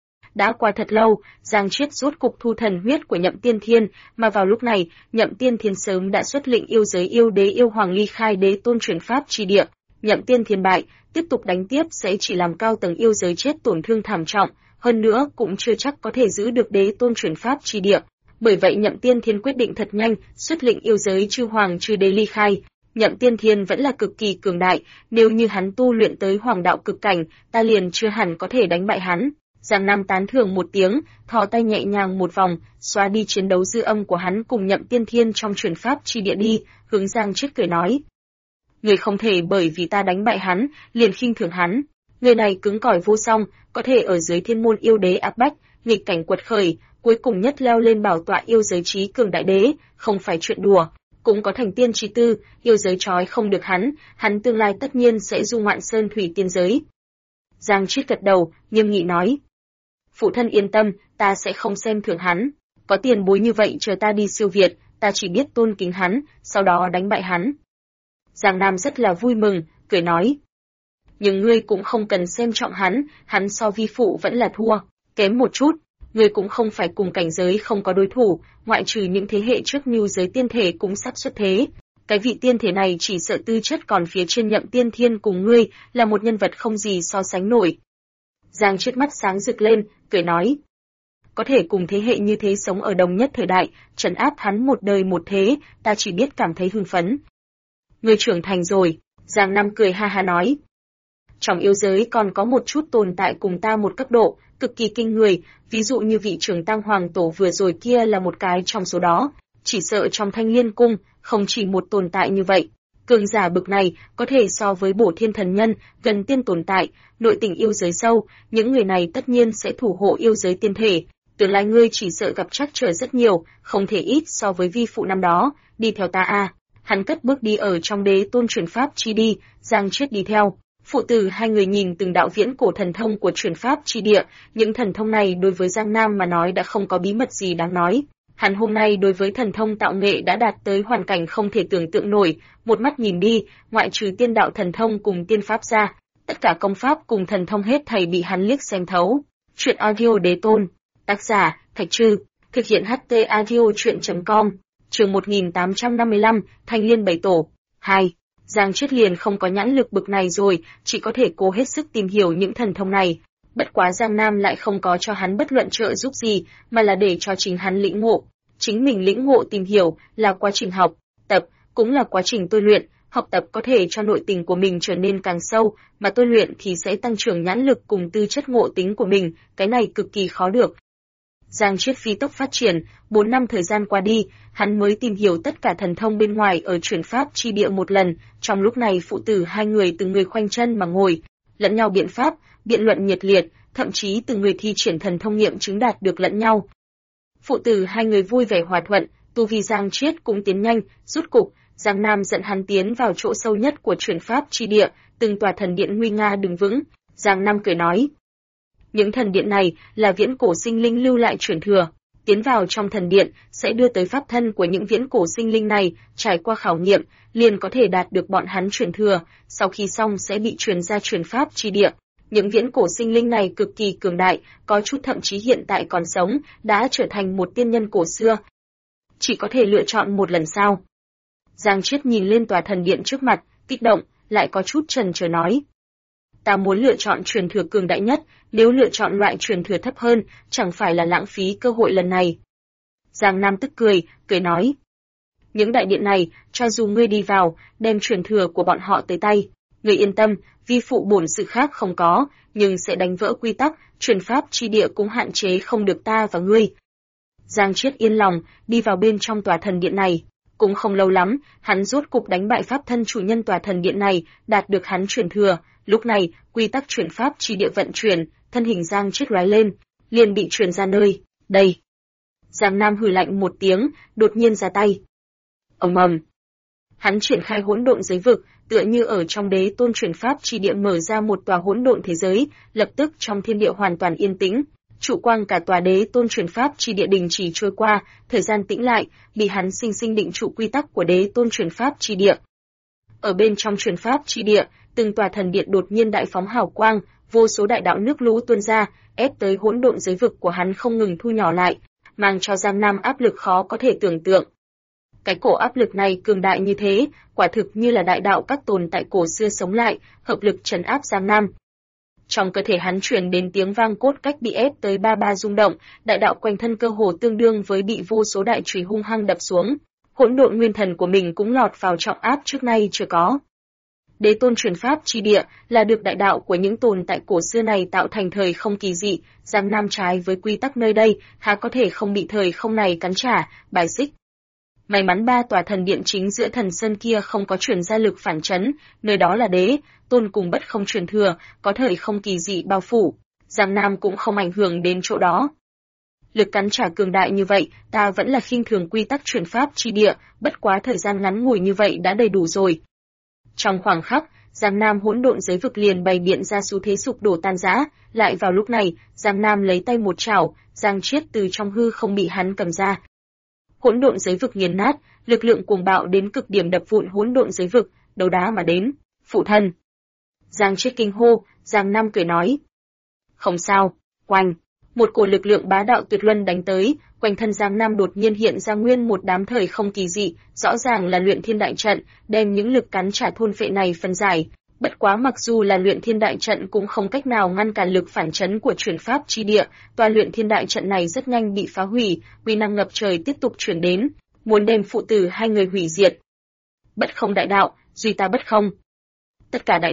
Đã qua thật lâu, Giang Chiết rốt cục thu thần huyết của Nhậm Tiên Thiên, mà vào lúc này, Nhậm Tiên Thiên sớm đã xuất lĩnh yêu giới yêu đế yêu hoàng ly khai đế tôn truyền pháp chi địa. Nhậm Tiên Thiên bại, tiếp tục đánh tiếp sẽ chỉ làm cao tầng yêu giới chết tổn thương thảm trọng, hơn nữa cũng chưa chắc có thể giữ được đế tôn truyền pháp chi địa. Bởi vậy Nhậm Tiên Thiên quyết định thật nhanh, xuất lĩnh yêu giới chư hoàng chư đế ly khai. Nhậm Tiên Thiên vẫn là cực kỳ cường đại, nếu như hắn tu luyện tới hoàng đạo cực cảnh, ta liền chưa hẳn có thể đánh bại hắn. Giang Nam tán thưởng một tiếng, thò tay nhẹ nhàng một vòng, xóa đi chiến đấu dư âm của hắn cùng Nhậm Tiên Thiên trong truyền pháp chi địa đi, hướng Giang Chiết cười nói. Người không thể bởi vì ta đánh bại hắn, liền khinh thường hắn. Người này cứng cỏi vô song, có thể ở dưới thiên môn yêu đế áp bách, nghịch cảnh quật khởi, cuối cùng nhất leo lên bảo tọa yêu giới trí cường đại đế, không phải chuyện đùa. Cũng có thành tiên trí tư, yêu giới trói không được hắn tương lai tất nhiên sẽ du ngoạn sơn thủy tiên giới. Giang Chiết gật đầu, nghiêm nghị nói. Phụ thân yên tâm, ta sẽ không xem thường hắn. Có tiền bối như vậy chờ ta đi siêu việt, ta chỉ biết tôn kính hắn, sau đó đánh bại hắn. Giang Nam rất là vui mừng, cười nói. Nhưng ngươi cũng không cần xem trọng hắn so vi phụ vẫn là thua, kém một chút. Ngươi cũng không phải cùng cảnh giới không có đối thủ, ngoại trừ những thế hệ trước như giới tiên thể cũng sắp xuất thế. Cái vị tiên thể này chỉ sợ tư chất còn phía trên Nhậm Tiên Thiên cùng ngươi, là một nhân vật không gì so sánh nổi. Giang Chiết mắt sáng rực lên, cười nói. Có thể cùng thế hệ như thế sống ở đồng nhất thời đại, trấn áp hắn một đời một thế, ta chỉ biết cảm thấy hưng phấn. Ngươi trưởng thành rồi, Giang Nam cười ha ha nói. Trong yêu giới còn có một chút tồn tại cùng ta một cấp độ, cực kỳ kinh người, ví dụ như vị trưởng tăng hoàng tổ vừa rồi kia là một cái trong số đó. Chỉ sợ trong Thanh Liên Cung, không chỉ một tồn tại như vậy. Cường giả bực này có thể so với Bổ Thiên Thần Nhân, gần tiên tồn tại, nội tình yêu giới sâu, những người này tất nhiên sẽ thủ hộ yêu giới tiên thể. Tương lai ngươi chỉ sợ gặp trắc trở rất nhiều, không thể ít so với vi phụ năm đó, đi theo ta a. Hắn cất bước đi ở trong Đế Tôn truyền pháp chi đi, Giang Triết đi theo. Phụ tử hai người nhìn từng đạo viễn cổ thần thông của truyền pháp chi địa, những thần thông này đối với Giang Nam mà nói đã không có bí mật gì đáng nói. Hắn hôm nay đối với thần thông tạo nghệ đã đạt tới hoàn cảnh không thể tưởng tượng nổi, một mắt nhìn đi, ngoại trừ tiên đạo thần thông cùng tiên pháp ra, tất cả công pháp cùng thần thông hết thảy bị hắn liếc xem thấu. Truyện audio Đế Tôn, tác giả Thạch Trư, thực hiện HT audio truyện.com, chương 1855, Thanh Liên Bảy Tổ, 2. Giang Triết liền không có nhãn lực bực này rồi, chỉ có thể cố hết sức tìm hiểu những thần thông này. Bất quá Giang Nam lại không có cho hắn bất luận trợ giúp gì, mà là để cho chính hắn lĩnh ngộ. Chính mình lĩnh ngộ tìm hiểu là quá trình học, tập, cũng là quá trình tôi luyện. Học tập có thể cho nội tình của mình trở nên càng sâu, mà tôi luyện thì sẽ tăng trưởng nhãn lực cùng tư chất ngộ tính của mình, cái này cực kỳ khó được. Giang Triết phi tốc phát triển, 4 năm thời gian qua đi, hắn mới tìm hiểu tất cả thần thông bên ngoài ở truyền pháp chi địa một lần, trong lúc này phụ tử hai người từng người khoanh chân mà ngồi, lẫn nhau biện pháp, biện luận nhiệt liệt, thậm chí từng người thi triển thần thông nghiệm chứng đạt được lẫn nhau. Phụ tử hai người vui vẻ hòa thuận, tu vi Giang Triết cũng tiến nhanh, rút cục, Giang Nam dẫn hắn tiến vào chỗ sâu nhất của truyền pháp chi địa, từng tòa thần điện nguy nga đứng vững. Giang Nam cười nói, những thần điện này là viễn cổ sinh linh lưu lại truyền thừa. Tiến vào trong thần điện sẽ đưa tới pháp thân của những viễn cổ sinh linh này, trải qua khảo nghiệm, liền có thể đạt được bọn hắn truyền thừa, sau khi xong sẽ bị truyền ra truyền pháp chi địa. Những viễn cổ sinh linh này cực kỳ cường đại, có chút thậm chí hiện tại còn sống, đã trở thành một tiên nhân cổ xưa. Chỉ có thể lựa chọn một lần sao? Giang Triết nhìn lên tòa thần điện trước mặt, kích động, lại có chút chần chờ nói. Ta muốn lựa chọn truyền thừa cường đại nhất, nếu lựa chọn loại truyền thừa thấp hơn, chẳng phải là lãng phí cơ hội lần này. Giang Nam tức cười nói. Những đại điện này, cho dù ngươi đi vào, đem truyền thừa của bọn họ tới tay, ngươi yên tâm, vi phụ bổn sự khác không có, nhưng sẽ đánh vỡ quy tắc, truyền pháp chi địa cũng hạn chế không được ta và ngươi. Giang Triết yên lòng, đi vào bên trong tòa thần điện này. Cũng không lâu lắm, hắn rốt cục đánh bại pháp thân chủ nhân tòa thần điện này, đạt được hắn truyền thừa. Lúc này, quy tắc truyền pháp chi địa vận chuyển, thân hình Giang Triết lóe lên, liền bị truyền ra nơi. Đây. Giang Nam hừ lạnh một tiếng, đột nhiên ra tay. Ầm ầm. Hắn triển khai hỗn độn giới vực, tựa như ở trong Đế Tôn truyền pháp chi địa mở ra một tòa hỗn độn thế giới, lập tức trong thiên địa hoàn toàn yên tĩnh. Trụ quang cả tòa Đế Tôn truyền pháp chi địa đình chỉ trôi qua, thời gian tĩnh lại, bị hắn sinh sinh định trụ quy tắc của Đế Tôn truyền pháp chi địa. Ở bên trong truyền pháp chi địa, từng tòa thần điện đột nhiên đại phóng hào quang, vô số đại đạo nước lũ tuôn ra, ép tới hỗn độn giới vực của hắn không ngừng thu nhỏ lại, mang cho Giang Nam áp lực khó có thể tưởng tượng. Cái cổ áp lực này cường đại như thế, quả thực như là đại đạo các tồn tại cổ xưa sống lại, hợp lực trấn áp Giang Nam. Trong cơ thể hắn truyền đến tiếng vang cốt cách bị ép tới ba rung động, đại đạo quanh thân cơ hồ tương đương với bị vô số đại chùy hung hăng đập xuống. Hỗn độn nguyên thần của mình cũng lọt vào trọng áp trước nay chưa có. Đế Tôn truyền pháp chi địa là được đại đạo của những tồn tại cổ xưa này tạo thành thời không kỳ dị, Giang Nam trái với quy tắc nơi đây, há có thể không bị thời không này cắn trả, bài xích. May mắn 3 tòa thần điện chính giữa thần sơn kia không có truyền ra lực phản chấn, nơi đó là Đế Tôn cùng bất không truyền thừa, có thời không kỳ dị bao phủ, Giang Nam cũng không ảnh hưởng đến chỗ đó. Lực cắn trả cường đại như vậy, ta vẫn là khinh thường quy tắc truyền pháp chi địa, bất quá thời gian ngắn ngủi như vậy đã đầy đủ rồi. Trong khoảng khắc, Giang Nam hỗn độn giới vực liền bày biện ra xu thế sụp đổ tan rã, lại vào lúc này, Giang Nam lấy tay một chảo, Giang Triết từ trong hư không bị hắn cầm ra. Hỗn độn giới vực nghiền nát, lực lượng cuồng bạo đến cực điểm đập vụn hỗn độn giới vực, đấu đá mà đến, phụ thân. Giang Triết kinh hô, Giang Nam cười nói. Không sao, oanh, một cổ lực lượng bá đạo tuyệt luân đánh tới, quanh thân Giang Nam đột nhiên hiện ra nguyên một đám thời không kỳ dị, rõ ràng là luyện thiên đại trận, đem những lực cắn trả thôn phệ này phân giải. Bất quá mặc dù là luyện thiên đại trận cũng không cách nào ngăn cản lực phản chấn của truyền pháp chi địa, tòa luyện thiên đại trận này rất nhanh bị phá hủy, uy năng ngập trời tiếp tục truyền đến, muốn đem phụ tử hai người hủy diệt. Bất không đại đạo, duy ta bất không. Tất cả đại đạo,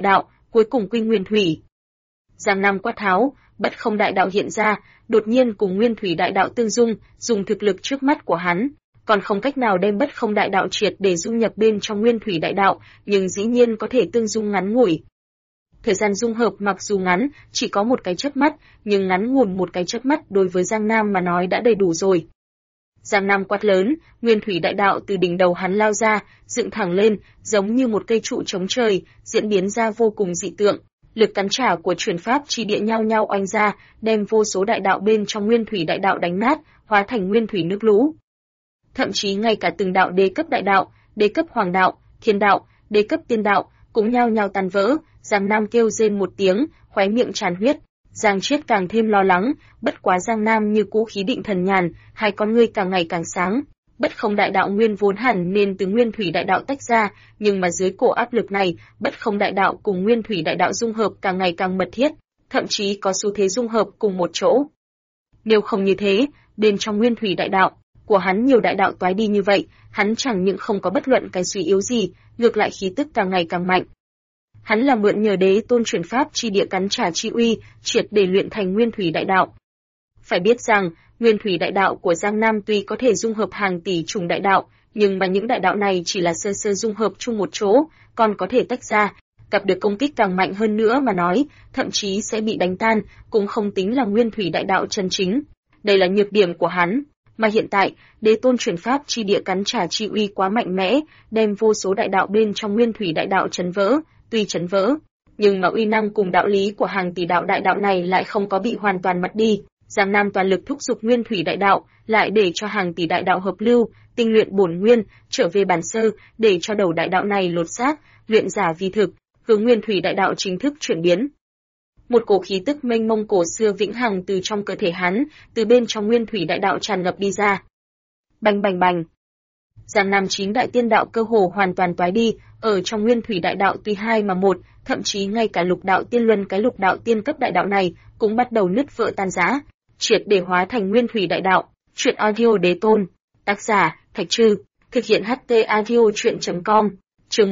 cuối cùng quy nguyên thủy. Giang Nam quát tháo, Bất Không Đại Đạo hiện ra, đột nhiên cùng Nguyên Thủy Đại Đạo tương dung, dùng thực lực trước mắt của hắn, còn không cách nào đem Bất Không Đại Đạo triệt để dung nhập bên trong Nguyên Thủy Đại Đạo, nhưng dĩ nhiên có thể tương dung ngắn ngủi. Thời gian dung hợp mặc dù ngắn, chỉ có một cái chớp mắt, nhưng ngắn ngủn một cái chớp mắt đối với Giang Nam mà nói đã đầy đủ rồi. Giang Nam quát lớn, Nguyên Thủy Đại Đạo từ đỉnh đầu hắn lao ra, dựng thẳng lên, giống như một cây trụ chống trời, diễn biến ra vô cùng dị tượng. Lực cắn trả của truyền pháp chi địa nhau nhau oanh ra, đem vô số đại đạo bên trong Nguyên Thủy Đại Đạo đánh nát, hóa thành nguyên thủy nước lũ. Thậm chí ngay cả từng đạo đế cấp đại đạo, đế cấp hoàng đạo, thiên đạo, đế cấp tiên đạo cũng nhau nhau tan vỡ. Giang Nam kêu rên một tiếng, khóe miệng tràn huyết. Giang Chiết càng thêm lo lắng, bất quá Giang Nam như cũ khí định thần nhàn, hai con ngươi càng ngày càng sáng. Bất Không Đại Đạo nguyên vốn hẳn nên từ Nguyên Thủy Đại Đạo tách ra, nhưng mà dưới cổ áp lực này, Bất Không Đại Đạo cùng Nguyên Thủy Đại Đạo dung hợp càng ngày càng mật thiết, thậm chí có xu thế dung hợp cùng một chỗ. Nếu không như thế, bên trong Nguyên Thủy Đại Đạo của hắn nhiều đại đạo toái đi như vậy, hắn chẳng những không có bất luận cái suy yếu gì, ngược lại khí tức càng ngày càng mạnh. Hắn là mượn nhờ đế tôn truyền pháp chi địa cắn trả chi uy, triệt để luyện thành Nguyên Thủy Đại Đạo. Phải biết rằng, Nguyên Thủy Đại Đạo của Giang Nam tuy có thể dung hợp hàng tỷ chủng đại đạo, nhưng mà những đại đạo này chỉ là sơ sơ dung hợp chung một chỗ, còn có thể tách ra, gặp được công kích càng mạnh hơn nữa mà nói, thậm chí sẽ bị đánh tan, cũng không tính là Nguyên Thủy Đại Đạo chân chính. Đây là nhược điểm của hắn, mà hiện tại, đế tôn truyền pháp chi địa cắn trả chi uy quá mạnh mẽ, đem vô số đại đạo bên trong Nguyên Thủy Đại Đạo chấn vỡ, tuy chấn vỡ, nhưng mà uy năng cùng đạo lý của hàng tỷ đạo đại đạo này lại không có bị hoàn toàn mất đi. Giang Nam toàn lực thúc giục Nguyên Thủy Đại Đạo, lại để cho hàng tỷ đại đạo hợp lưu, tinh luyện bổn nguyên, trở về bản sơ, để cho đầu đại đạo này lột xác, luyện giả vi thực, hướng Nguyên Thủy Đại Đạo chính thức chuyển biến. Một cổ khí tức mênh mông cổ xưa vĩnh hằng từ trong cơ thể hắn, từ bên trong Nguyên Thủy Đại Đạo tràn ngập đi ra. Bành bành bành. Giang Nam 9 đại tiên đạo cơ hồ hoàn toàn toái đi, ở trong Nguyên Thủy Đại Đạo tuy hai mà một, thậm chí ngay cả lục đạo tiên luân cái lục đạo tiên cấp đại đạo này cũng bắt đầu nứt vỡ tan rã, triệt để hóa thành Nguyên Thủy Đại Đạo. Truyện audio đế tôn, tác giả Thạch Trư, thực hiện HT audio truyện.com. Chương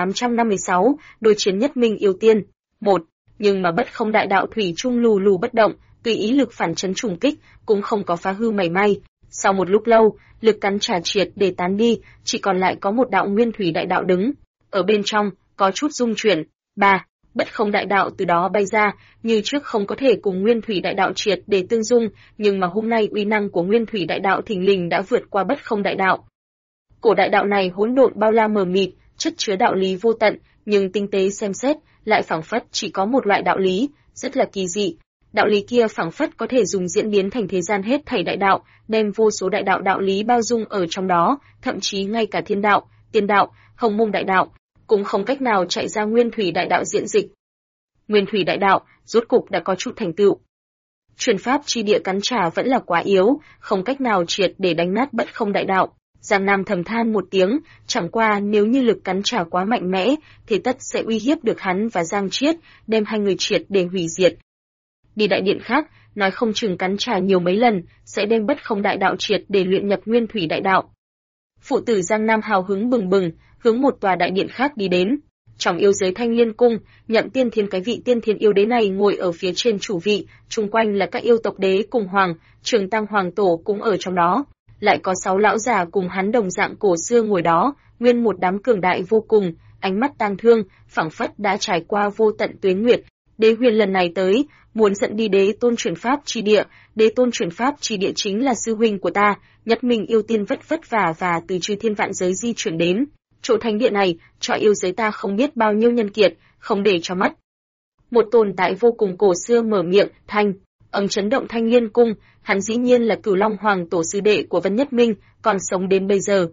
1856, đối chiến nhất minh yêu tiên. 1. Nhưng mà Bất Không Đại Đạo thủy chung lù lù bất động, tùy ý lực phản chấn trùng kích, cũng không có phá hư mảy may. Sau một lúc lâu, lực cắn trả triệt để tán đi, chỉ còn lại có một đạo Nguyên Thủy Đại Đạo đứng. Ở bên trong, có chút rung chuyển. 3. Bất Không Đại Đạo từ đó bay ra, như trước không có thể cùng Nguyên Thủy Đại Đạo triệt để tương dung, nhưng mà hôm nay uy năng của Nguyên Thủy Đại Đạo thình lình đã vượt qua Bất Không Đại Đạo. Cổ đại đạo này hỗn độn bao la mờ mịt, chất chứa đạo lý vô tận, nhưng tinh tế xem xét, lại phảng phất chỉ có một loại đạo lý, rất là kỳ dị. Đạo lý kia phảng phất có thể dùng diễn biến thành thế gian hết thảy đại đạo, đem vô số đại đạo đạo lý bao dung ở trong đó, thậm chí ngay cả thiên đạo, tiên đạo, hồng mông đại đạo, cũng không cách nào chạy ra Nguyên Thủy Đại Đạo diễn dịch. Nguyên Thủy Đại Đạo, rốt cục đã có chút thành tựu. Truyền pháp chi địa cắn trả vẫn là quá yếu, không cách nào triệt để đánh nát Bất Không Đại Đạo. Giang Nam thầm than một tiếng, chẳng qua nếu như lực cắn trả quá mạnh mẽ, thì tất sẽ uy hiếp được hắn và Giang Chiết, đem hai người triệt để hủy diệt. Đi đại điện khác, nói không chừng cắn trả nhiều mấy lần, sẽ đem Bất Không Đại Đạo triệt để luyện nhập Nguyên Thủy Đại Đạo. Phụ tử Giang Nam hào hứng bừng bừng, hướng một tòa đại điện khác đi đến. Trong yêu giới Thanh Liên Cung, Nhậm Tiên Thiên cái vị tiên thiên yêu đế này ngồi ở phía trên chủ vị, chung quanh là các yêu tộc đế cùng hoàng, Trường Tăng Hoàng Tổ cũng ở trong đó. Lại có 6 lão già cùng hắn đồng dạng cổ xưa ngồi đó, nguyên một đám cường đại vô cùng, ánh mắt tang thương, phảng phất đã trải qua vô tận tuế nguyệt. Đế Huyền lần này tới, muốn dẫn đi đế tôn truyền pháp chi địa, đế tôn truyền pháp chi địa chính là sư huynh của ta, Nhất Minh yêu tiên vất vả và từ chư thiên vạn giới di chuyển đến. Chỗ thánh địa này, cho yêu giới ta không biết bao nhiêu nhân kiệt, không để cho mắt. Một tồn tại vô cùng cổ xưa mở miệng, âm chấn động Thanh Liên Cung, hắn dĩ nhiên là Cửu Long Hoàng Tổ sư đệ của Vân Nhất Minh, còn sống đến bây giờ.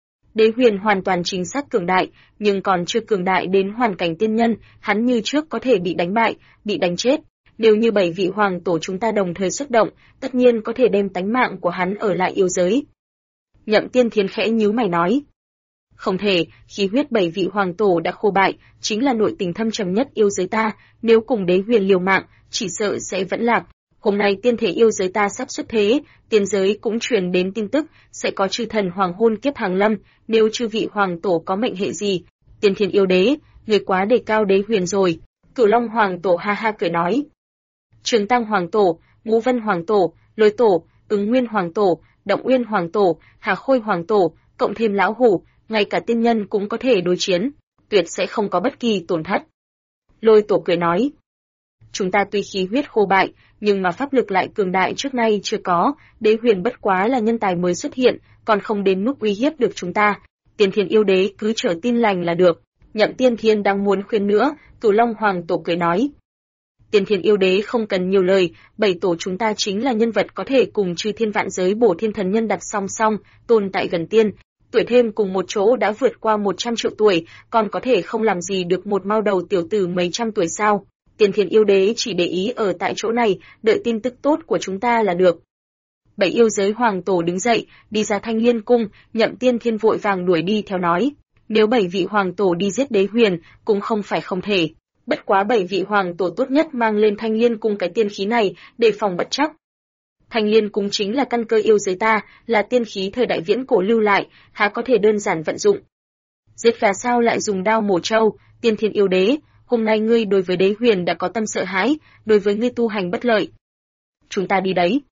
Đế Huyền hoàn toàn chính xác cường đại, nhưng còn chưa cường đại đến hoàn cảnh tiên nhân, hắn như trước có thể bị đánh bại, bị đánh chết. Nếu như 7 vị hoàng tổ chúng ta đồng thời xuất động, tất nhiên có thể đem tánh mạng của hắn ở lại yêu giới. Nhậm Tiên Thiên khẽ nhíu mày nói. Không thể, khí huyết 7 vị hoàng tổ đã khô bại, chính là nội tình thâm trầm nhất yêu giới ta, nếu cùng Đế Huyền liều mạng, chỉ sợ sẽ vẫn lạc. Hôm nay tiên thể yêu giới ta sắp xuất thế, tiên giới cũng truyền đến tin tức, sẽ có chư thần hoàng hôn kiếp hàng lâm, nếu chư vị hoàng tổ có mệnh hệ gì. Tiên Thiên yêu đế, người quá đề cao Đế Huyền rồi. Cửu Long Hoàng Tổ ha ha cười nói. Trường Tăng Hoàng Tổ, Ngũ Vân Hoàng Tổ, Lôi Tổ, Ứng Nguyên Hoàng Tổ, Động Uyên Hoàng Tổ, Hà Khôi Hoàng Tổ, cộng thêm lão hủ, ngay cả tiên nhân cũng có thể đối chiến, tuyệt sẽ không có bất kỳ tổn thất. Lôi Tổ cười nói. Chúng ta tuy khí huyết khô bại, nhưng mà pháp lực lại cường đại trước nay chưa có, Đế Huyền bất quá là nhân tài mới xuất hiện, còn không đến mức uy hiếp được chúng ta. Tiên Thiên yêu đế cứ chờ tin lành là được. Nhậm Tiên Thiên đang muốn khuyên nữa, Cửu Long Hoàng Tổ cười nói. Tiên Thiên yêu đế không cần nhiều lời, 7 tổ chúng ta chính là nhân vật có thể cùng chư thiên vạn giới bổ thiên thần nhân đặt song song, tồn tại gần tiên. Tuổi thêm cùng một chỗ đã vượt qua 100 triệu tuổi, còn có thể không làm gì được một mao đầu tiểu tử mấy trăm tuổi sao. Tiên Thiên yêu đế chỉ để ý ở tại chỗ này, đợi tin tức tốt của chúng ta là được. 7 yêu giới hoàng tổ đứng dậy, đi ra Thanh Liên cung, Nhậm Tiên Thiên vội vàng đuổi đi theo nói. Nếu 7 vị hoàng tổ đi giết Đế Huyền, cũng không phải không thể. Bất quá 7 vị hoàng tổ tốt nhất mang lên Thanh Liên cung cái tiên khí này, để phòng bất trắc. Thanh Liên cung chính là căn cơ yêu giới ta, là tiên khí thời đại viễn cổ lưu lại, há có thể đơn giản vận dụng. Giết gà sao lại dùng đao mổ trâu, Tiên Thiên yêu đế, hôm nay ngươi đối với Đế Huyền đã có tâm sợ hãi, đối với ngươi tu hành bất lợi. Chúng ta đi đấy.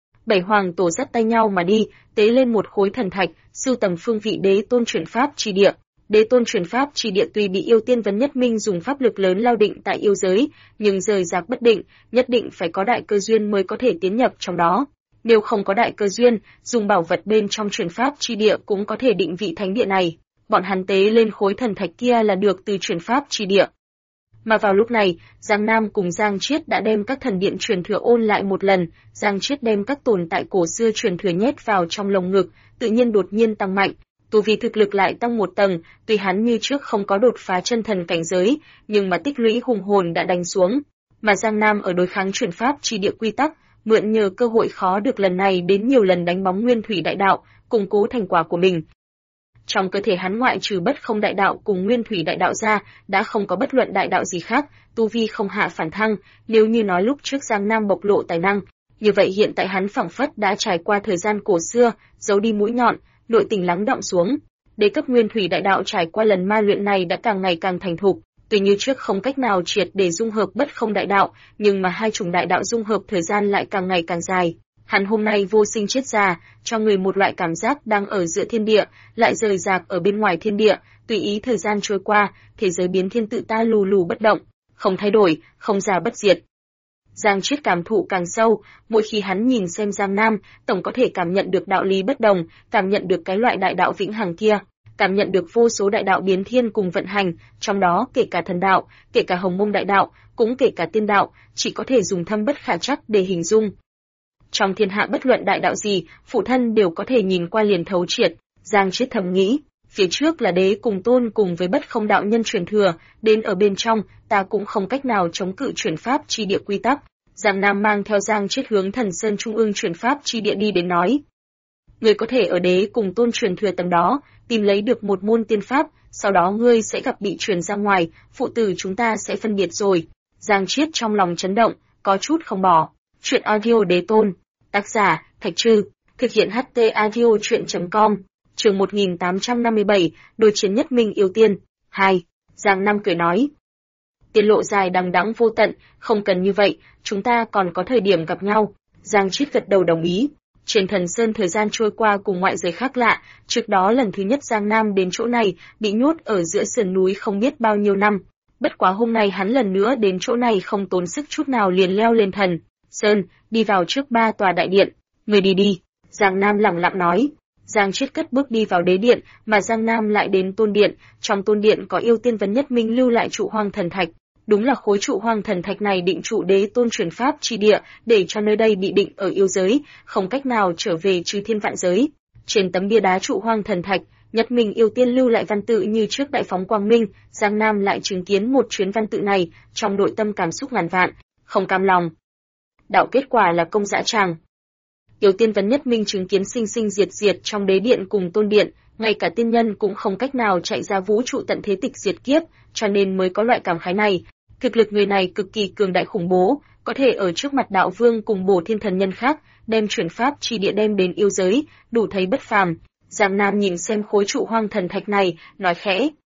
7 hoàng tổ dắt tay nhau mà đi, tế lên một khối thần thạch, sưu tầm phương vị đế tôn chuyển pháp chi địa. Đế tôn chuyển pháp chi địa tuy bị yêu tiên vấn nhất minh dùng pháp lực lớn lao định tại yêu giới, nhưng rời rạc bất định, nhất định phải có đại cơ duyên mới có thể tiến nhập trong đó. Nếu không có đại cơ duyên, dùng bảo vật bên trong chuyển pháp chi địa cũng có thể định vị thánh địa này. Bọn hắn tế lên khối thần thạch kia là được từ chuyển pháp chi địa. Mà vào lúc này, Giang Nam cùng Giang Chiết đã đem các thần điện truyền thừa ôn lại một lần, Giang Chiết đem các tồn tại cổ xưa truyền thừa nhét vào trong lồng ngực, tự nhiên đột nhiên tăng mạnh. Tu vi thực lực lại tăng một tầng, tuy hắn như trước không có đột phá chân thần cảnh giới, nhưng mà tích lũy hùng hồn đã đánh xuống. Mà Giang Nam ở đối kháng chuyển pháp chi địa quy tắc, mượn nhờ cơ hội khó được lần này đến nhiều lần đánh bóng nguyên thủy đại đạo, củng cố thành quả của mình. Trong cơ thể hắn ngoại trừ bất không đại đạo cùng nguyên thủy đại đạo ra, đã không có bất luận đại đạo gì khác, tu vi không hạ phản thăng, nếu như nói lúc trước Giang Nam bộc lộ tài năng, như vậy hiện tại hắn phảng phất đã trải qua thời gian cổ xưa, giấu đi mũi nhọn, nội tình lắng đọng xuống. Đế cấp nguyên thủy đại đạo trải qua lần ma luyện này đã càng ngày càng thành thục, tuy như trước không cách nào triệt để dung hợp bất không đại đạo, nhưng mà hai chủng đại đạo dung hợp thời gian lại càng ngày càng dài. Hắn hôm nay vô sinh chết già, cho người một loại cảm giác đang ở giữa thiên địa, lại rời rạc ở bên ngoài thiên địa, tùy ý thời gian trôi qua, thế giới biến thiên tự ta lù lù bất động, không thay đổi, không già bất diệt. Giang Chiết cảm thụ càng sâu, mỗi khi hắn nhìn xem Giang Nam, tổng có thể cảm nhận được đạo lý bất đồng, cảm nhận được cái loại đại đạo vĩnh hằng kia, cảm nhận được vô số đại đạo biến thiên cùng vận hành, trong đó kể cả thần đạo, kể cả hồng mông đại đạo, cũng kể cả tiên đạo, chỉ có thể dùng thâm bất khả trắc để hình dung. Trong thiên hạ bất luận đại đạo gì, phụ thân đều có thể nhìn qua liền thấu triệt. Giang Chiết thầm nghĩ, phía trước là đế cùng tôn cùng với bất không đạo nhân truyền thừa, đến ở bên trong, ta cũng không cách nào chống cự chuyển pháp chi địa quy tắc. Giang Nam mang theo Giang Chiết hướng Thần Sơn Trung ương chuyển pháp chi địa đi đến nói. Ngươi có thể ở đế cùng tôn truyền thừa tầng đó, tìm lấy được một môn tiên pháp, sau đó ngươi sẽ gặp bị truyền ra ngoài, phụ tử chúng ta sẽ phân biệt rồi. Giang Chiết trong lòng chấn động, có chút không bỏ. Chuyện audio đế tôn, tác giả, Thạch Trư, thực hiện HT audio chuyện.com, chương 1857, đối chiến nhất minh yêu tiên, 2. Giang Nam cười nói. Tiên lộ dài đằng đẵng vô tận, không cần như vậy, chúng ta còn có thời điểm gặp nhau. Giang Chiết gật đầu đồng ý. Trên Thần Sơn thời gian trôi qua cùng ngoại giới khác lạ, trước đó lần thứ nhất Giang Nam đến chỗ này, bị nhốt ở giữa sườn núi không biết bao nhiêu năm. Bất quá hôm nay hắn lần nữa đến chỗ này không tốn sức chút nào liền leo lên Thần Sơn, đi vào trước 3 tòa đại điện. Người đi đi, Giang Nam lẳng lặng nói. Giang Chiết cất bước đi vào đế điện, mà Giang Nam lại đến tôn điện, trong tôn điện có yêu tiên vấn nhất minh lưu lại trụ hoang thần thạch. Đúng là khối trụ hoang thần thạch này định trụ đế tôn truyền pháp chi địa, để cho nơi đây bị định ở yêu giới, không cách nào trở về chư thiên vạn giới. Trên tấm bia đá trụ hoang thần thạch, nhất minh yêu tiên lưu lại văn tự như trước đại phóng quang minh, Giang Nam lại chứng kiến một chuyến văn tự này, trong nội tâm cảm xúc ngàn vạn, không cam lòng. Đạo kết quả là công dã tràng. Yêu tiên vấn nhất minh chứng kiến sinh sinh diệt diệt trong đế điện cùng tôn điện, ngay cả tiên nhân cũng không cách nào chạy ra vũ trụ tận thế tịch diệt kiếp, cho nên mới có loại cảm khái này. Thực lực người này cực kỳ cường đại khủng bố, có thể ở trước mặt đạo vương cùng bổ thiên thần nhân khác, đem chuyển pháp chi địa đem đến yêu giới, đủ thấy bất phàm. Giang Nam nhìn xem khối trụ hoang thần thạch này, nói khẽ.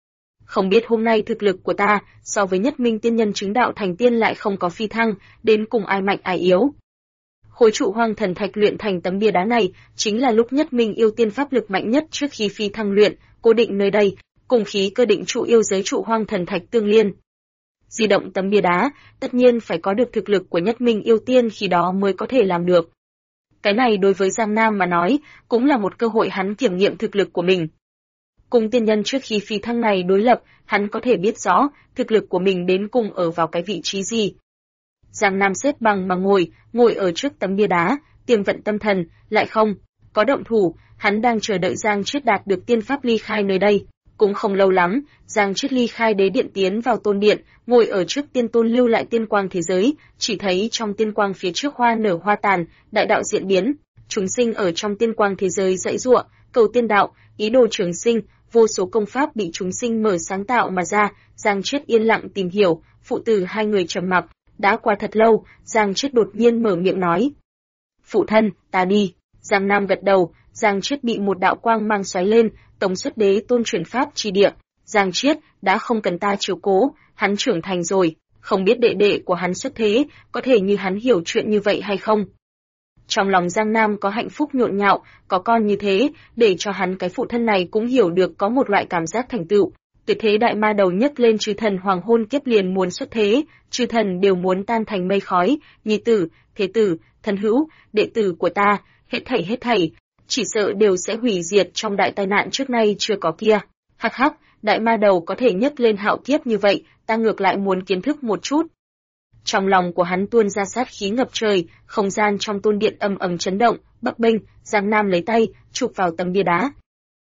Không biết hôm nay thực lực của ta so với Nhất Minh tiên nhân chứng đạo thành tiên lại không có phi thăng, đến cùng ai mạnh ai yếu. Khối trụ hoang thần thạch luyện thành tấm bia đá này chính là lúc Nhất Minh yêu tiên pháp lực mạnh nhất trước khi phi thăng luyện, cố định nơi đây, cùng khí cơ định trụ yêu giới trụ hoang thần thạch tương liên. Di động tấm bia đá, tất nhiên phải có được thực lực của Nhất Minh yêu tiên khi đó mới có thể làm được. Cái này đối với Giang Nam mà nói, cũng là một cơ hội hắn kiểm nghiệm thực lực của mình. Cùng tiên nhân trước khi phi thăng này đối lập, hắn có thể biết rõ thực lực của mình đến cùng ở vào cái vị trí gì. Giang Nam xếp bằng mà ngồi ở trước tấm bia đá, tiềm vận tâm thần, lại không có động thủ, hắn đang chờ đợi Giang Triết đạt được tiên pháp ly khai nơi đây. Cũng không lâu lắm, Giang Triết ly khai đế điện tiến vào tôn điện, ngồi ở trước tiên tôn lưu lại tiên quang thế giới, chỉ thấy trong tiên quang phía trước hoa nở hoa tàn, đại đạo diễn biến, chúng sinh ở trong tiên quang thế giới dãy giụa, cầu tiên đạo, ý đồ trường sinh, vô số công pháp bị chúng sinh mở sáng tạo mà ra. Giang Triết yên lặng tìm hiểu, phụ tử hai người trầm mặc, đã qua thật lâu, Giang Triết đột nhiên mở miệng nói: "Phụ thân, ta đi." Giang Nam gật đầu, Giang Triết bị một đạo quang mang xoáy lên, tống xuất đế tôn chuyển pháp chi địa. Giang Triết đã không cần ta chiếu cố, hắn trưởng thành rồi, không biết đệ đệ của hắn xuất thế, có thể như hắn hiểu chuyện như vậy hay không. Trong lòng Giang Nam có hạnh phúc nhộn nhạo, có con như thế, để cho hắn cái phụ thân này cũng hiểu được có một loại cảm giác thành tựu. Tuyệt thế đại ma đầu nhấc lên chư thần hoàng hôn kiếp liền muốn xuất thế, chư thần đều muốn tan thành mây khói, nhi tử, thế tử, thân hữu, đệ tử của ta, hết thảy, chỉ sợ đều sẽ hủy diệt trong đại tai nạn trước nay chưa có kia. Hắc hắc, đại ma đầu có thể nhấc lên hạo kiếp như vậy, ta ngược lại muốn kiến thức một chút. Trong lòng của hắn tuôn ra sát khí ngập trời, không gian trong tôn điện ầm ầm chấn động, bấp bênh. Giang Nam lấy tay chụp vào tấm bia đá.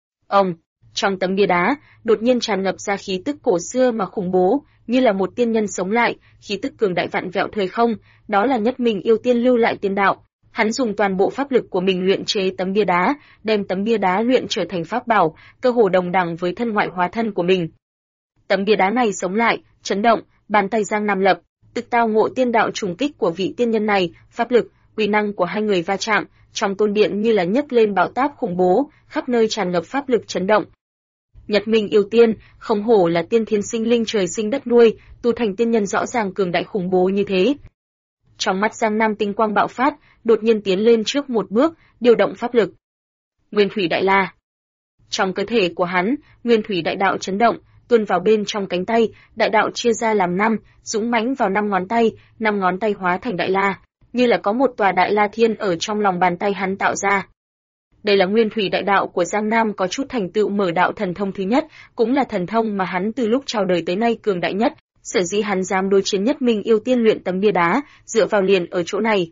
Trong tấm bia đá, đột nhiên tràn ngập ra khí tức cổ xưa mà khủng bố, như là một tiên nhân sống lại, khí tức cường đại vạn vẹo thời không, đó là Nhất Minh yêu tiên lưu lại tiên đạo. Hắn dùng toàn bộ pháp lực của mình luyện chế tấm bia đá, đem tấm bia đá luyện trở thành pháp bảo, cơ hồ đồng đẳng với thân ngoại hóa thân của mình. Tấm bia đá này sống lại, chấn động, bàn tay Giang Nam lập, thực tao ngộ tiên đạo trùng kích của vị tiên nhân này, pháp lực, uy năng của hai người va chạm, trong tôn điện như là nhấc lên bão táp khủng bố, khắp nơi tràn ngập pháp lực chấn động. Nhật Minh yêu tiên, không hổ là tiên thiên sinh linh trời sinh đất nuôi, tu thành tiên nhân rõ ràng cường đại khủng bố như thế. Trong mắt Giang Nam tinh quang bạo phát, đột nhiên tiến lên trước một bước, điều động pháp lực. Nguyên thủy đại la. Trong cơ thể của hắn, nguyên thủy đại đạo chấn động, tuôn vào bên trong cánh tay, đại đạo chia ra làm 5, dũng mãnh vào 5 ngón tay hóa thành đại la, như là có một tòa đại la thiên ở trong lòng bàn tay hắn tạo ra. Đây là nguyên thủy đại đạo của Giang Nam có chút thành tựu mở đạo thần thông thứ nhất, cũng là thần thông mà hắn từ lúc chào đời tới nay cường đại nhất, sở dĩ hắn dám đối chiến Nhất Minh yêu tiên luyện tấm bia đá, dựa vào liền ở chỗ này.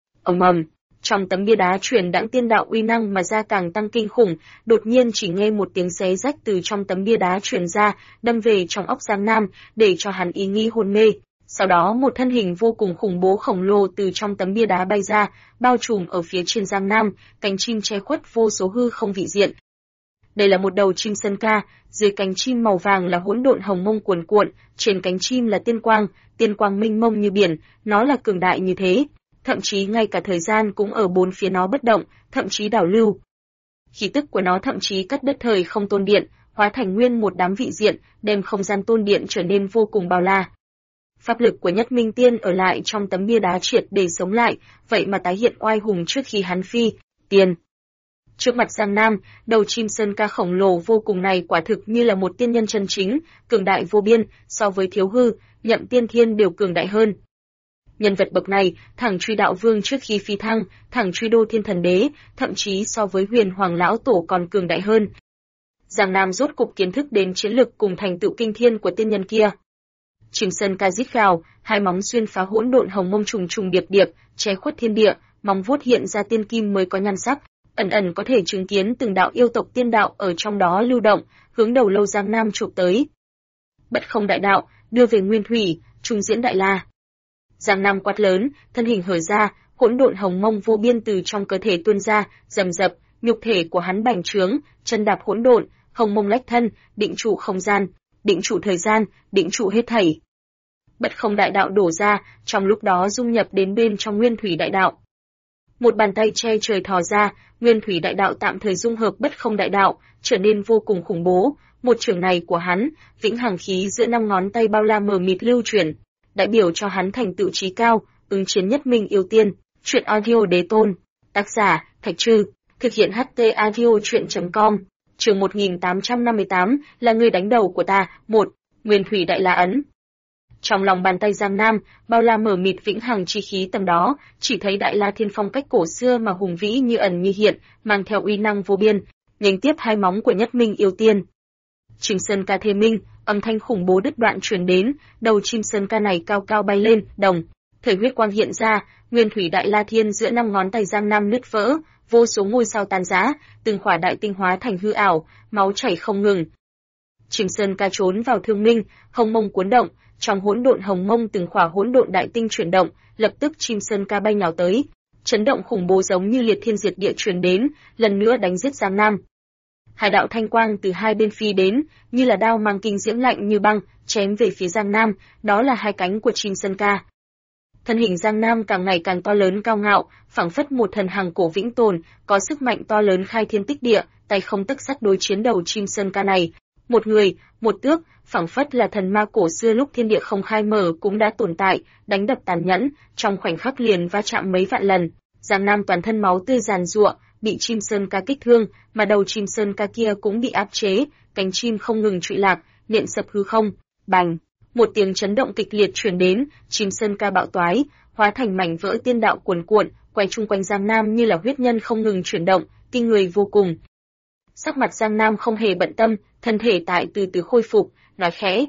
Trong tấm bia đá truyền đãng tiên đạo uy năng mà ra càng tăng kinh khủng, đột nhiên chỉ nghe một tiếng xé rách từ trong tấm bia đá truyền ra, đâm về trong óc Giang Nam, để cho hắn ý nghĩ hôn mê. Sau đó một thân hình vô cùng khủng bố khổng lồ từ trong tấm bia đá bay ra, bao trùm ở phía trên Giang Nam, cánh chim che khuất vô số hư không vị diện. Đây là một đầu chim sơn ca, dưới cánh chim màu vàng là hỗn độn hồng mông cuồn cuộn, trên cánh chim là tiên quang mênh mông như biển, nó là cường đại như thế, thậm chí ngay cả thời gian cũng ở bốn phía nó bất động, thậm chí đảo lưu. Khí tức của nó thậm chí cắt đứt thời không tôn điện, hóa thành nguyên một đám vị diện, đem không gian tôn điện trở nên vô cùng bao la. Pháp lực của Nhất Minh Tiên ở lại trong tấm bia đá triệt để sống lại, vậy mà tái hiện oai hùng trước khi hắn phi tiên. Trước mặt Giang Nam, đầu chim sơn ca khổng lồ vô cùng này quả thực như là một tiên nhân chân chính, cường đại vô biên, so với Thiếu Hư, Nhậm Tiên Thiên đều cường đại hơn. Nhân vật bậc này, thẳng truy đạo vương trước khi phi thăng, thẳng truy đô thiên thần đế, thậm chí so với Huyền Hoàng lão tổ còn cường đại hơn. Giang Nam rốt cục kiến thức đến chiến lực cùng thành tựu kinh thiên của tiên nhân kia. Chim sơn ca rít gào, hai móng xuyên phá hỗn độn hồng mông trùng trùng điệp điệp, che khuất thiên địa, móng vuốt hiện ra tiên kim mới có nhan sắc, ẩn ẩn có thể chứng kiến từng đạo yêu tộc tiên đạo ở trong đó lưu động, hướng đầu lâu Giang Nam chụp tới. Bất không đại đạo, đưa về nguyên thủy, trung diễn đại la. Giang Nam quát lớn, thân hình hở ra, hỗn độn hồng mông vô biên từ trong cơ thể tuôn ra, rầm rập, nhục thể của hắn bành trướng, chân đạp hỗn độn, hồng mông lách thân, định trụ không gian, định trụ thời gian, định trụ hết thảy. Bất không đại đạo đổ ra, trong lúc đó dung nhập đến bên trong nguyên thủy đại đạo. Một bàn tay che trời thò ra, Nguyên Thủy Đại Đạo tạm thời dung hợp Bất Không Đại Đạo, trở nên vô cùng khủng bố. Một chưởng này của hắn, vĩnh hằng khí giữa 5 ngón tay bao la mờ mịt lưu chuyển, đại biểu cho hắn thành tựu chí cao, ứng chiến nhất minh yêu tiên. Truyện audio đế tôn. Tác giả: Thạch Trư. Thực hiện HT audio truyện.com. Chương 1858 là người đánh đầu của ta. 1. Nguyên Thủy Đại La Ấn. Trong lòng bàn tay Giang Nam, bao la mờ mịt vĩnh hằng chi khí tầm đó, chỉ thấy Đại La Thiên phong cách cổ xưa mà hùng vĩ như ẩn như hiện, mang theo uy năng vô biên, nhánh tiếp hai móng của nhất minh yêu tiên. Chim sơn ca thê minh, âm thanh khủng bố đứt đoạn truyền đến, đầu chim sơn ca này cao cao bay lên, đồng thời huyết quang hiện ra, Nguyên Thủy Đại La Thiên giữa 5 ngón tay Giang Nam nứt vỡ, vô số ngôi sao tan rã, từng khỏa đại tinh hóa thành hư ảo, máu chảy không ngừng. Chim sơn ca trốn vào thương minh, hồng mông cuốn động, trong hỗn độn hồng mông từng khỏa hỗn độn đại tinh chuyển động, lập tức chim sơn ca bay nhào tới, chấn động khủng bố giống như liệt thiên diệt địa truyền đến, lần nữa đánh giết Giang Nam. Hai đạo thanh quang từ hai bên phi đến, như là đao mang kinh diễm lạnh như băng, chém về phía Giang Nam, đó là hai cánh của chim sơn ca. Thân hình Giang Nam càng ngày càng to lớn cao ngạo, phảng phất một thần hằng cổ vĩnh tồn, có sức mạnh to lớn khai thiên tích địa, tay không tấc sắt đối chiến đầu chim sơn ca này. Một người, một tước, phảng phất là thần ma cổ xưa lúc thiên địa không khai mở cũng đã tồn tại, đánh đập tàn nhẫn, trong khoảnh khắc liền va chạm mấy vạn lần. Giang Nam toàn thân máu tươi giàn giụa, bị chim sơn ca kích thương, mà đầu chim sơn ca kia cũng bị áp chế, cánh chim không ngừng trụy lạc, nện sập hư không. Bành! Một tiếng chấn động kịch liệt truyền đến, chim sơn ca bạo toái, hóa thành mảnh vỡ tiên đạo cuồn cuộn, quay chung quanh Giang Nam như là huyết nhân không ngừng chuyển động, kinh người vô cùng. Sắc mặt Giang Nam không hề bận tâm, thân thể tại từ từ khôi phục, nói khẽ: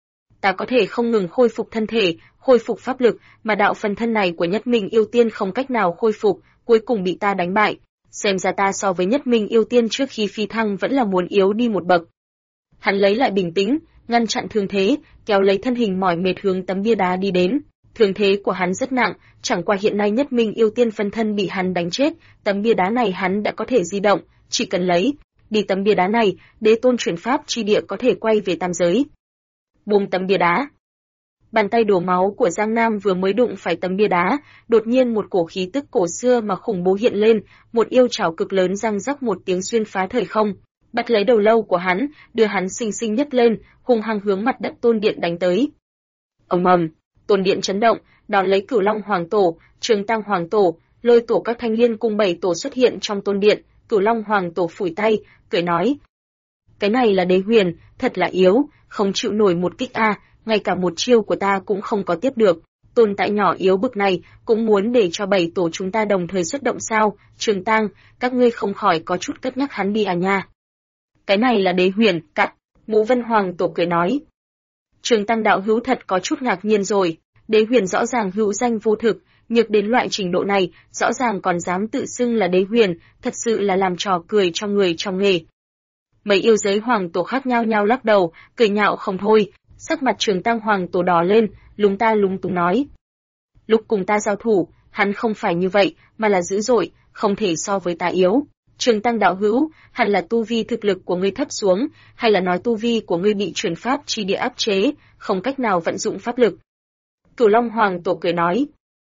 ta có thể không ngừng khôi phục thân thể, khôi phục pháp lực, mà đạo phần thân này của nhất minh yêu tiên không cách nào khôi phục, cuối cùng bị ta đánh bại. Xem ra ta so với nhất minh yêu tiên trước khi phi thăng vẫn là muốn yếu đi một bậc. Hắn lấy lại bình tĩnh, ngăn chặn thương thế, kéo lấy thân hình mỏi mệt hướng tấm bia đá đi đến. Thương thế của hắn rất nặng, chẳng qua hiện nay nhất minh yêu tiên phân thân bị hắn đánh chết, tấm bia đá này hắn đã có thể di động, chỉ cần lấy đi tấm bia đá này, đế tôn chuyển pháp chi địa có thể quay về tam giới. Buông tấm bia đá. Bàn tay đổ máu của Giang Nam vừa mới đụng phải tấm bia đá, đột nhiên một cổ khí tức cổ xưa mà khủng bố hiện lên, một yêu chảo cực lớn răng rắc một tiếng xuyên phá thời không, bắt lấy đầu lâu của hắn, đưa hắn xinh xinh nhấc lên, hung hăng hướng mặt đất tôn điện đánh tới. Ầm ầm, tôn điện chấn động, đón lấy Cửu Long Hoàng Tổ, Trường Tăng Hoàng Tổ, Lôi Tổ các thanh liên cung 7 tổ xuất hiện trong tôn điện. Cửu Long Hoàng Tổ phủi tay, cười nói: cái này là đế huyền, thật là yếu, không chịu nổi một kích a, ngay cả một chiêu của ta cũng không có tiếp được. Tồn tại nhỏ yếu bực này cũng muốn để cho 7 tổ chúng ta đồng thời xuất động sao? Trường Tăng, các ngươi không khỏi có chút cất nhắc hắn đi à nha. Cái này là đế huyền, cắt. Ngũ Vân Hoàng Tổ cười nói. Trường Tăng đạo hữu thật có chút ngạc nhiên rồi, đế huyền rõ ràng hữu danh vô thực, nhược đến loại trình độ này, rõ ràng còn dám tự xưng là đế huyền, thật sự là làm trò cười cho người trong nghề. Mấy yêu giới Hoàng Tổ khác nhau nhau lắc đầu, cười nhạo không thôi, sắc mặt Trường Tăng Hoàng Tổ đỏ lên, lúng ta lúng túng nói: lúc cùng ta giao thủ, hắn không phải như vậy, mà là dữ dội, không thể so với ta yếu. Trường Tăng đạo hữu, hẳn là tu vi thực lực của ngươi thấp xuống, hay là nói tu vi của ngươi bị chuyển pháp chi địa áp chế, không cách nào vận dụng pháp lực. Cửu Long Hoàng Tổ cười nói: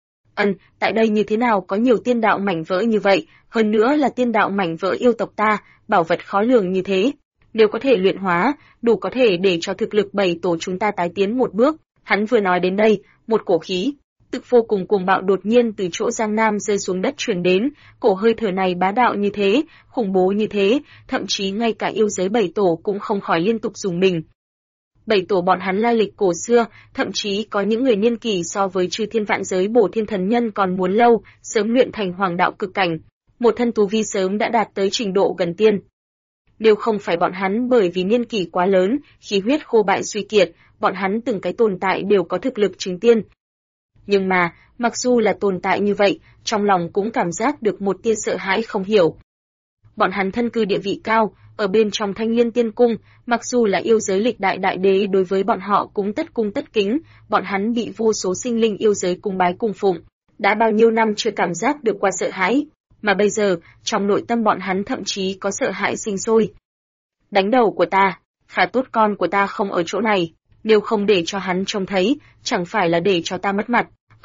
tại đây như thế nào có nhiều tiên đạo mảnh vỡ như vậy, hơn nữa là tiên đạo mảnh vỡ yêu tộc ta, bảo vật khó lường như thế. Nếu có thể luyện hóa, đủ có thể để cho thực lực 7 tổ chúng ta tái tiến một bước. Hắn vừa nói đến đây, một cổ khí tức vô cùng cuồng bạo đột nhiên từ chỗ Giang Nam rơi xuống đất truyền đến, cổ hơi thở này bá đạo như thế, khủng bố như thế, thậm chí ngay cả yêu giới 7 tổ cũng không khỏi liên tục rùng mình. 7 tổ bọn hắn lai lịch cổ xưa, thậm chí có những người niên kỷ so với chư thiên vạn giới Bổ Thiên Thần Nhân còn muốn lâu, sớm luyện thành hoàng đạo cực cảnh, một thân tu vi sớm đã đạt tới trình độ gần tiên. Nếu không phải bọn hắn bởi vì niên kỷ quá lớn, khí huyết khô bại suy kiệt, bọn hắn từng cái tồn tại đều có thực lực chứng tiên. Nhưng mà, mặc dù là tồn tại như vậy, trong lòng cũng cảm giác được một tia sợ hãi không hiểu. Bọn hắn thân cư địa vị cao, ở bên trong Thanh Liên Tiên Cung, mặc dù là yêu giới lịch đại đại đế đối với bọn họ cũng tất cung tất kính, bọn hắn bị vô số sinh linh yêu giới cung bái cung phụng, đã bao nhiêu năm chưa cảm giác được qua sợ hãi, mà bây giờ, trong nội tâm bọn hắn thậm chí có sợ hãi sinh sôi. Đánh đầu của ta, khá tốt con của ta không ở chỗ này, nếu không để cho hắn trông thấy, chẳng phải là để cho ta mất mặt.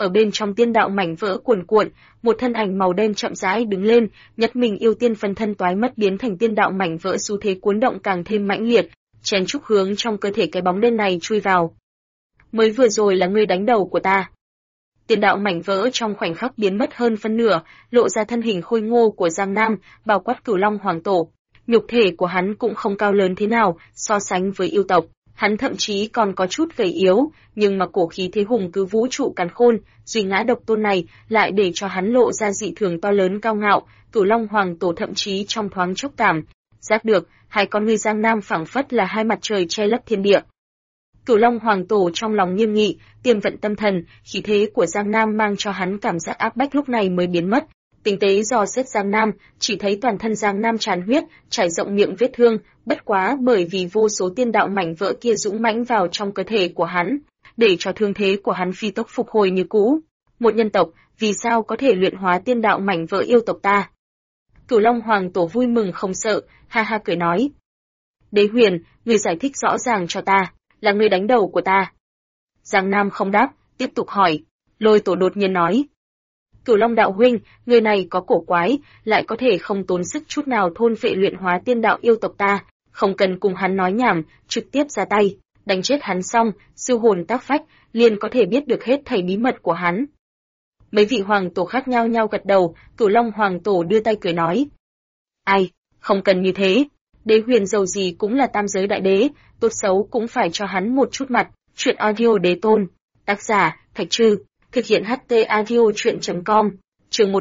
ở bên trong tiên đạo mảnh vỡ cuồn cuộn, một thân ảnh màu đen chậm rãi đứng lên, Nhất Mình yêu tiên phân thân toái mất biến thành tiên đạo mảnh vỡ, xu thế cuốn động càng thêm mãnh liệt, chen chúc hướng trong cơ thể cái bóng đen này chui vào. Mới vừa rồi là ngươi đánh đầu của ta. Tiên đạo mảnh vỡ trong khoảnh khắc biến mất hơn phân nửa, lộ ra thân hình khôi ngô của Giang Nam, bao quát Cửu Long Hoàng Tổ. Nhục thể của hắn cũng không cao lớn thế nào, so sánh với yêu tộc, hắn thậm chí còn có chút gầy yếu, nhưng mà cổ khí thế hùng cứ vũ trụ càn khôn, duy ngã độc tôn này lại để cho hắn lộ ra dị thường to lớn cao ngạo. Cửu Long Hoàng Tổ thậm chí trong thoáng chốc cảm giác được, hai con ngươi Giang Nam phảng phất là hai mặt trời che lấp thiên địa. Cửu Long Hoàng Tổ trong lòng nghiêm nghị, tiềm vận tâm thần, khí thế của Giang Nam mang cho hắn cảm giác áp bách lúc này mới biến mất. Tinh tế dò xét Giang Nam, chỉ thấy toàn thân Giang Nam tràn huyết, trải rộng miệng vết thương, bất quá bởi vì vô số tiên đạo mảnh vỡ kia dũng mãnh vào trong cơ thể của hắn, để cho thương thế của hắn phi tốc phục hồi như cũ. Một nhân tộc, vì sao có thể luyện hóa tiên đạo mảnh vỡ yêu tộc ta? Cửu Long Hoàng Tổ vui mừng không sợ, ha ha cười nói. Đế Huyền, ngươi giải thích rõ ràng cho ta, là ngươi đánh đầu của ta. Giang Nam không đáp, tiếp tục hỏi. Lôi Tổ đột nhiên nói. Cửu Long đạo huynh, người này có cổ quái, lại có thể không tốn sức chút nào thôn phệ luyện hóa tiên đạo yêu tộc ta, không cần cùng hắn nói nhảm, trực tiếp ra tay, đánh chết hắn xong, siêu hồn tác phách, liền có thể biết được hết thảy bí mật của hắn. Mấy vị hoàng tổ khác nhau nhau gật đầu, Cửu Long Hoàng Tổ đưa tay cười nói. Ai, không cần như thế, Đế Huyền dầu gì cũng là tam giới đại đế, tốt xấu cũng phải cho hắn một chút mặt. Chuyện audio đế tôn, tác giả, Thạch Trư. Thực hiện HT audio chuyện.com, chương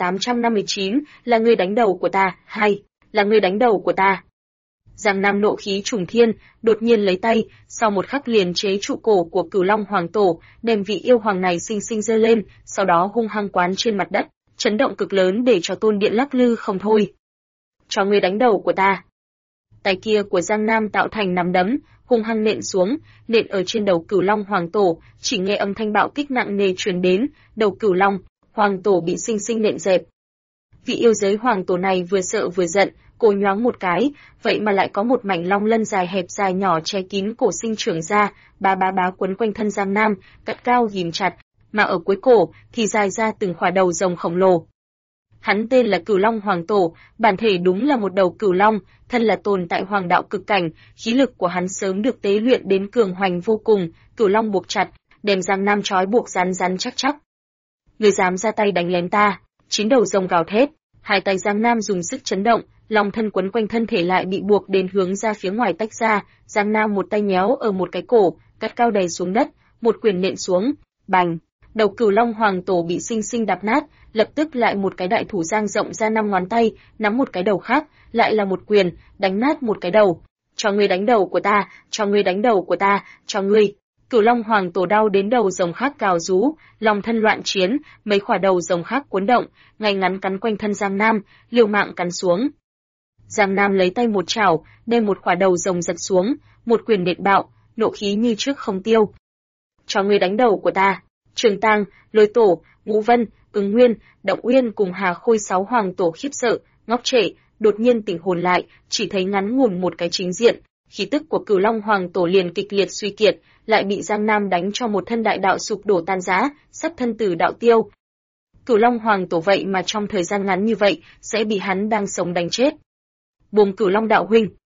1859, là ngươi đánh đầu của ta, hay, là ngươi đánh đầu của ta. Giang Nam nộ khí trùng thiên, đột nhiên lấy tay, sau một khắc liền chế trụ cổ của Cửu Long Hoàng Tổ, đem vị yêu hoàng này xinh xinh giơ lên, sau đó hung hăng quán trên mặt đất, chấn động cực lớn để cho tôn điện lắc lư không thôi. Cho ngươi đánh đầu của ta. Tay kia của Giang Nam tạo thành nắm đấm, hung hăng nện xuống, nện ở trên đầu Cửu Long Hoàng Tổ, chỉ nghe âm thanh bạo kích nặng nề truyền đến, đầu Cửu Long Hoàng Tổ bị xinh xinh nện dẹp. Vị yêu giới Hoàng Tổ này vừa sợ vừa giận, cô nhoáng một cái, vậy mà lại có một mảnh long lân dài hẹp dài nhỏ che kín cổ sinh trưởng ra, bá quấn quanh thân Giang Nam, cắt cao ghim chặt, mà ở cuối cổ thì dài ra từng khỏa đầu rồng khổng lồ. Hắn tên là Cửu Long Hoàng Tổ, bản thể đúng là một đầu cửu long, thân là tồn tại hoàng đạo cực cảnh, khí lực của hắn sớm được tế luyện đến cường hoành vô cùng, cửu long buộc chặt, đem Giang Nam trói buộc rắn rắn chắc chắc. Người dám ra tay đánh lén ta? 9 đầu rồng gào thét, hai tay Giang Nam dùng sức chấn động, long thân quấn quanh thân thể lại bị buộc đến hướng ra phía ngoài tách ra, Giang Nam một tay nhéo ở một cái cổ, cắt cao đầy xuống đất, một quyền nện xuống, bành. Đầu Cửu Long Hoàng Tổ bị xinh xinh đạp nát, lập tức lại một cái đại thủ dang rộng ra 5 ngón tay, nắm một cái đầu khác, lại là một quyền, đánh nát một cái đầu. Cho ngươi đánh đầu của ta, cho ngươi đánh đầu của ta, cho ngươi. Cửu Long Hoàng Tổ đau đến đầu rồng khác gào rú, lòng thân loạn chiến, mấy khỏa đầu rồng khác cuốn động, ngay ngắn cắn quanh thân Giang Nam, liều mạng cắn xuống. Giang Nam lấy tay một chảo, đem một khỏa đầu rồng giật xuống, một quyền nện bạo, nộ khí như trước không tiêu. Cho ngươi đánh đầu của ta. Trường Tang, Lôi Tổ, Ngũ Vân, Ứng Nguyên, Động Uyên cùng Hà Khôi 6 hoàng tổ khiếp sợ, ngóc trệ, đột nhiên tỉnh hồn lại, chỉ thấy ngắn ngủn một cái chính diện, khí tức của Cửu Long Hoàng Tổ liền kịch liệt suy kiệt, lại bị Giang Nam đánh cho một thân đại đạo sụp đổ tan rã, sắp thân tử đạo tiêu. Cửu Long Hoàng Tổ vậy mà trong thời gian ngắn như vậy sẽ bị hắn đang sống đánh chết. Buông Cửu Long đạo huynh.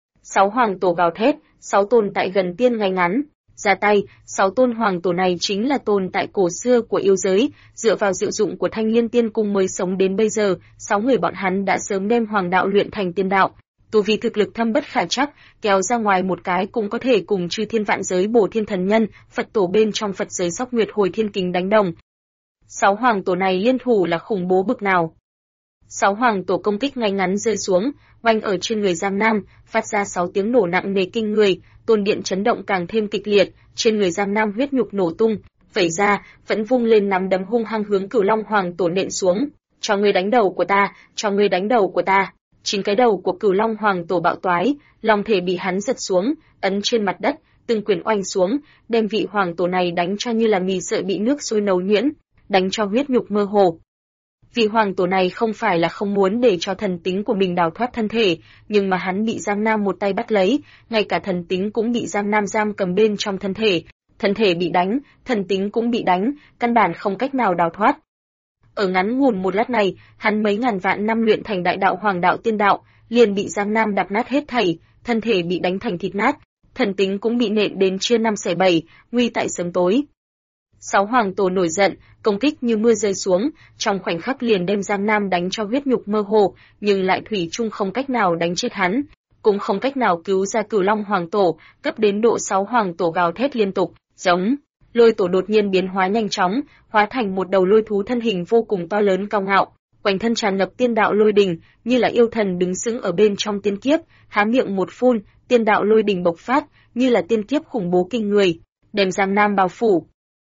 6 hoàng tổ gào thét, 6 tồn tại gần tiên ngay ngắn ra tay, 6 tôn hoàng tổ này chính là tồn tại cổ xưa của yêu giới, dựa vào diệu dụng của Thanh Liên Tiên Cung mới sống đến bây giờ, 6 người bọn hắn đã sớm đem hoàng đạo luyện thành tiên đạo, tu vi thực lực thâm bất khả trắc, kéo ra ngoài một cái cũng có thể cùng chư thiên vạn giới Bổ Thiên Thần Nhân, Phật tổ bên trong Phật giới Sóc Nguyệt Hồi Thiên Kính đánh đồng. 6 hoàng tổ này liên thủ là khủng bố bực nào. 6 hoàng tổ công kích ngay ngắn rơi xuống, oanh ở trên người Giang Nam, phát ra 6 tiếng nổ nặng nề kinh người, tôn điện chấn động càng thêm kịch liệt, trên người Giang Nam huyết nhục nổ tung, vẩy ra, vẫn vung lên nắm đấm hung hăng hướng Cửu Long Hoàng Tổ nện xuống. Cho ngươi đánh đầu của ta, cho ngươi đánh đầu của ta. 9 cái đầu của Cửu Long Hoàng Tổ bạo toái, long thể bị hắn giật xuống, ấn trên mặt đất, từng quyền oanh xuống, đem vị hoàng tổ này đánh cho như là mì sợi bị nước sôi nấu nhuyễn, đánh cho huyết nhục mơ hồ. Vị hoàng tổ này không phải là không muốn để cho thần tính của mình đào thoát thân thể, nhưng mà hắn bị Giang Nam một tay bắt lấy, ngay cả thần tính cũng bị Giang Nam giam cầm bên trong thân thể thân thể bị đánh, thần tính cũng bị đánh, căn bản không cách nào đào thoát. Ở ngắn ngủn một lát này, hắn mấy ngàn vạn năm luyện thành đại đạo hoàng đạo tiên đạo, liền bị Giang Nam đạp nát hết thảy, thân thể bị đánh thành thịt nát, thần tính cũng bị nện đến chia năm xẻ bảy, nguy tại sớm tối. Sáu hoàng tổ nổi giận, công kích như mưa rơi xuống, trong khoảnh khắc liền đem Giang Nam đánh cho huyết nhục mơ hồ, nhưng lại thủy chung không cách nào đánh chết hắn, cũng không cách nào cứu ra Cửu Long hoàng tổ, cấp đến độ sáu hoàng tổ gào thét liên tục, giống. Lôi tổ đột nhiên biến hóa nhanh chóng, hóa thành một đầu lôi thú thân hình vô cùng to lớn cao ngạo, quanh thân tràn ngập tiên đạo lôi đình, như là yêu thần đứng sững ở bên trong tiên kiếp, há miệng một phun, tiên đạo lôi đình bộc phát, như là tiên kiếp khủng bố kinh người, đem Giang Nam bao phủ.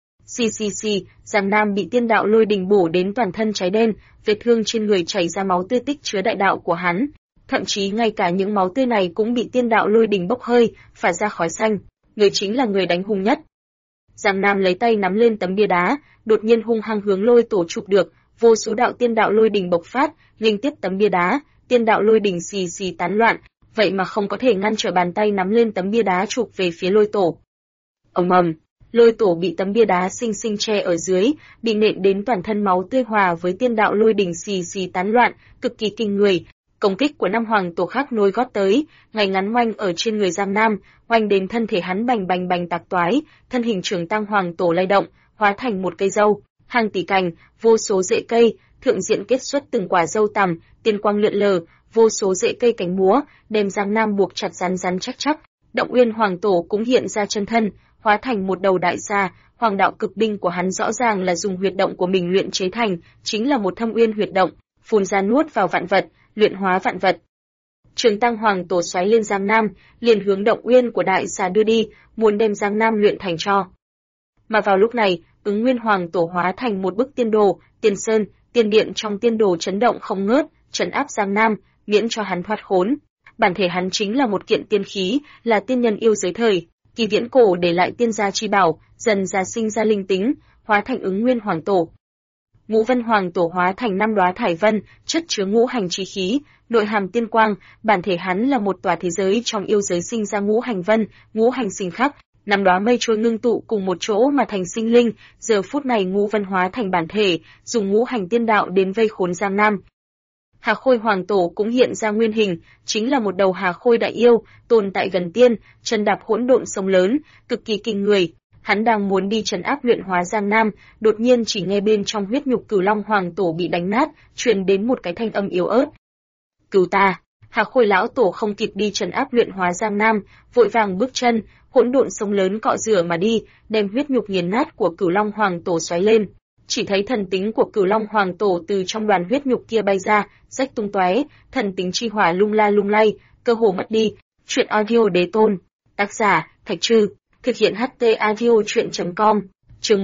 Xì, Giang Nam bị tiên đạo lôi đình bổ đến toàn thân cháy đen, vết thương trên người chảy ra máu tươi tích chứa đại đạo của hắn, thậm chí ngay cả những máu tươi này cũng bị tiên đạo lôi đình bốc hơi, phả ra khói xanh. Người chính là người đánh hung nhất. Giang Nam lấy tay nắm lên tấm bia đá, đột nhiên hung hăng hướng lôi tổ chụp được, vô số đạo tiên đạo lôi đình bộc phát, nghênh tiếp tấm bia đá, tiên đạo lôi đình xì tán loạn, vậy mà không có thể ngăn trở bàn tay nắm lên tấm bia đá chụp về phía lôi tổ. Ầm ầm, lôi tổ bị tấm bia đá xinh xinh che ở dưới, bị nện đến toàn thân máu tươi hòa với tiên đạo lôi đình xì tán loạn, cực kỳ kinh người. Công kích của năm hoàng tổ khác nối gót tới, ngay ngắn oanh ở trên người Giang Nam, oanh đến thân thể hắn bành tạc toái, thân hình trưởng tăng hoàng tổ lay động, hóa thành một cây dâu, hàng tỷ cành, vô số rễ cây, thượng diện kết xuất từng quả dâu tằm, tiên quang lượn lờ, vô số rễ cây cánh múa, đem Giang Nam buộc chặt rắn chắc. Động Uyên hoàng tổ cũng hiện ra chân thân, hóa thành một đầu đại xà, hoàng đạo cực binh của hắn rõ ràng là dùng huyệt động của mình luyện chế thành, chính là một thâm uyên huyệt động, phun ra nuốt vào vạn vật, luyện hóa vạn vật. Trường Tăng hoàng tổ xoáy lên Giang Nam, liền hướng động uyên của đại xà đưa đi, muốn đem Giang Nam luyện thành tro. Mà vào lúc này, Ứng Nguyên hoàng tổ hóa thành một bức tiên đồ, tiên sơn, tiên điện trong tiên đồ chấn động không ngớt, trấn áp Giang Nam, miễn cho hắn thoát khốn. Bản thể hắn chính là một kiện tiên khí, là tiên nhân yêu giới thời, kỳ viễn cổ để lại tiên gia chi bảo, dần ra sinh ra linh tính, hóa thành Ứng Nguyên hoàng tổ. Ngũ Vân hoàng tổ hóa thành năm đóa thải vân, chất chứa ngũ hành chi khí, nội hàm tiên quang, bản thể hắn là một tòa thế giới trong yêu giới sinh ra ngũ hành vân, ngũ hành sinh khắc, năm đóa mây trôi ngưng tụ cùng một chỗ mà thành sinh linh, giờ phút này Ngũ Vân hóa thành bản thể, dùng ngũ hành tiên đạo đến vây khốn Giang Nam. Hà Khôi hoàng tổ cũng hiện ra nguyên hình, chính là một đầu Hà Khôi đại yêu, tồn tại gần tiên, chân đạp hỗn độn sông lớn, cực kỳ kinh người. Hắn đang muốn đi trấn áp luyện hóa Giang Nam, đột nhiên chỉ nghe bên trong huyết nhục Cửu Long hoàng tổ bị đánh nát, truyền đến một cái thanh âm yếu ớt. Cứu ta! Hà Khôi lão tổ không kịp đi trấn áp luyện hóa Giang Nam, vội vàng bước chân, hỗn độn sông lớn cọ rửa mà đi, đem huyết nhục nghiền nát của Cửu Long hoàng tổ xoáy lên. Chỉ thấy thần tính của Cửu Long hoàng tổ từ trong đoàn huyết nhục kia bay ra, rách tung tóe, thần tính chi hỏa lung lay, cơ hồ mất đi. Truyện audio đế tôn, tác giả Thạch Trư, thực hiện HT audio truyện.com. Chương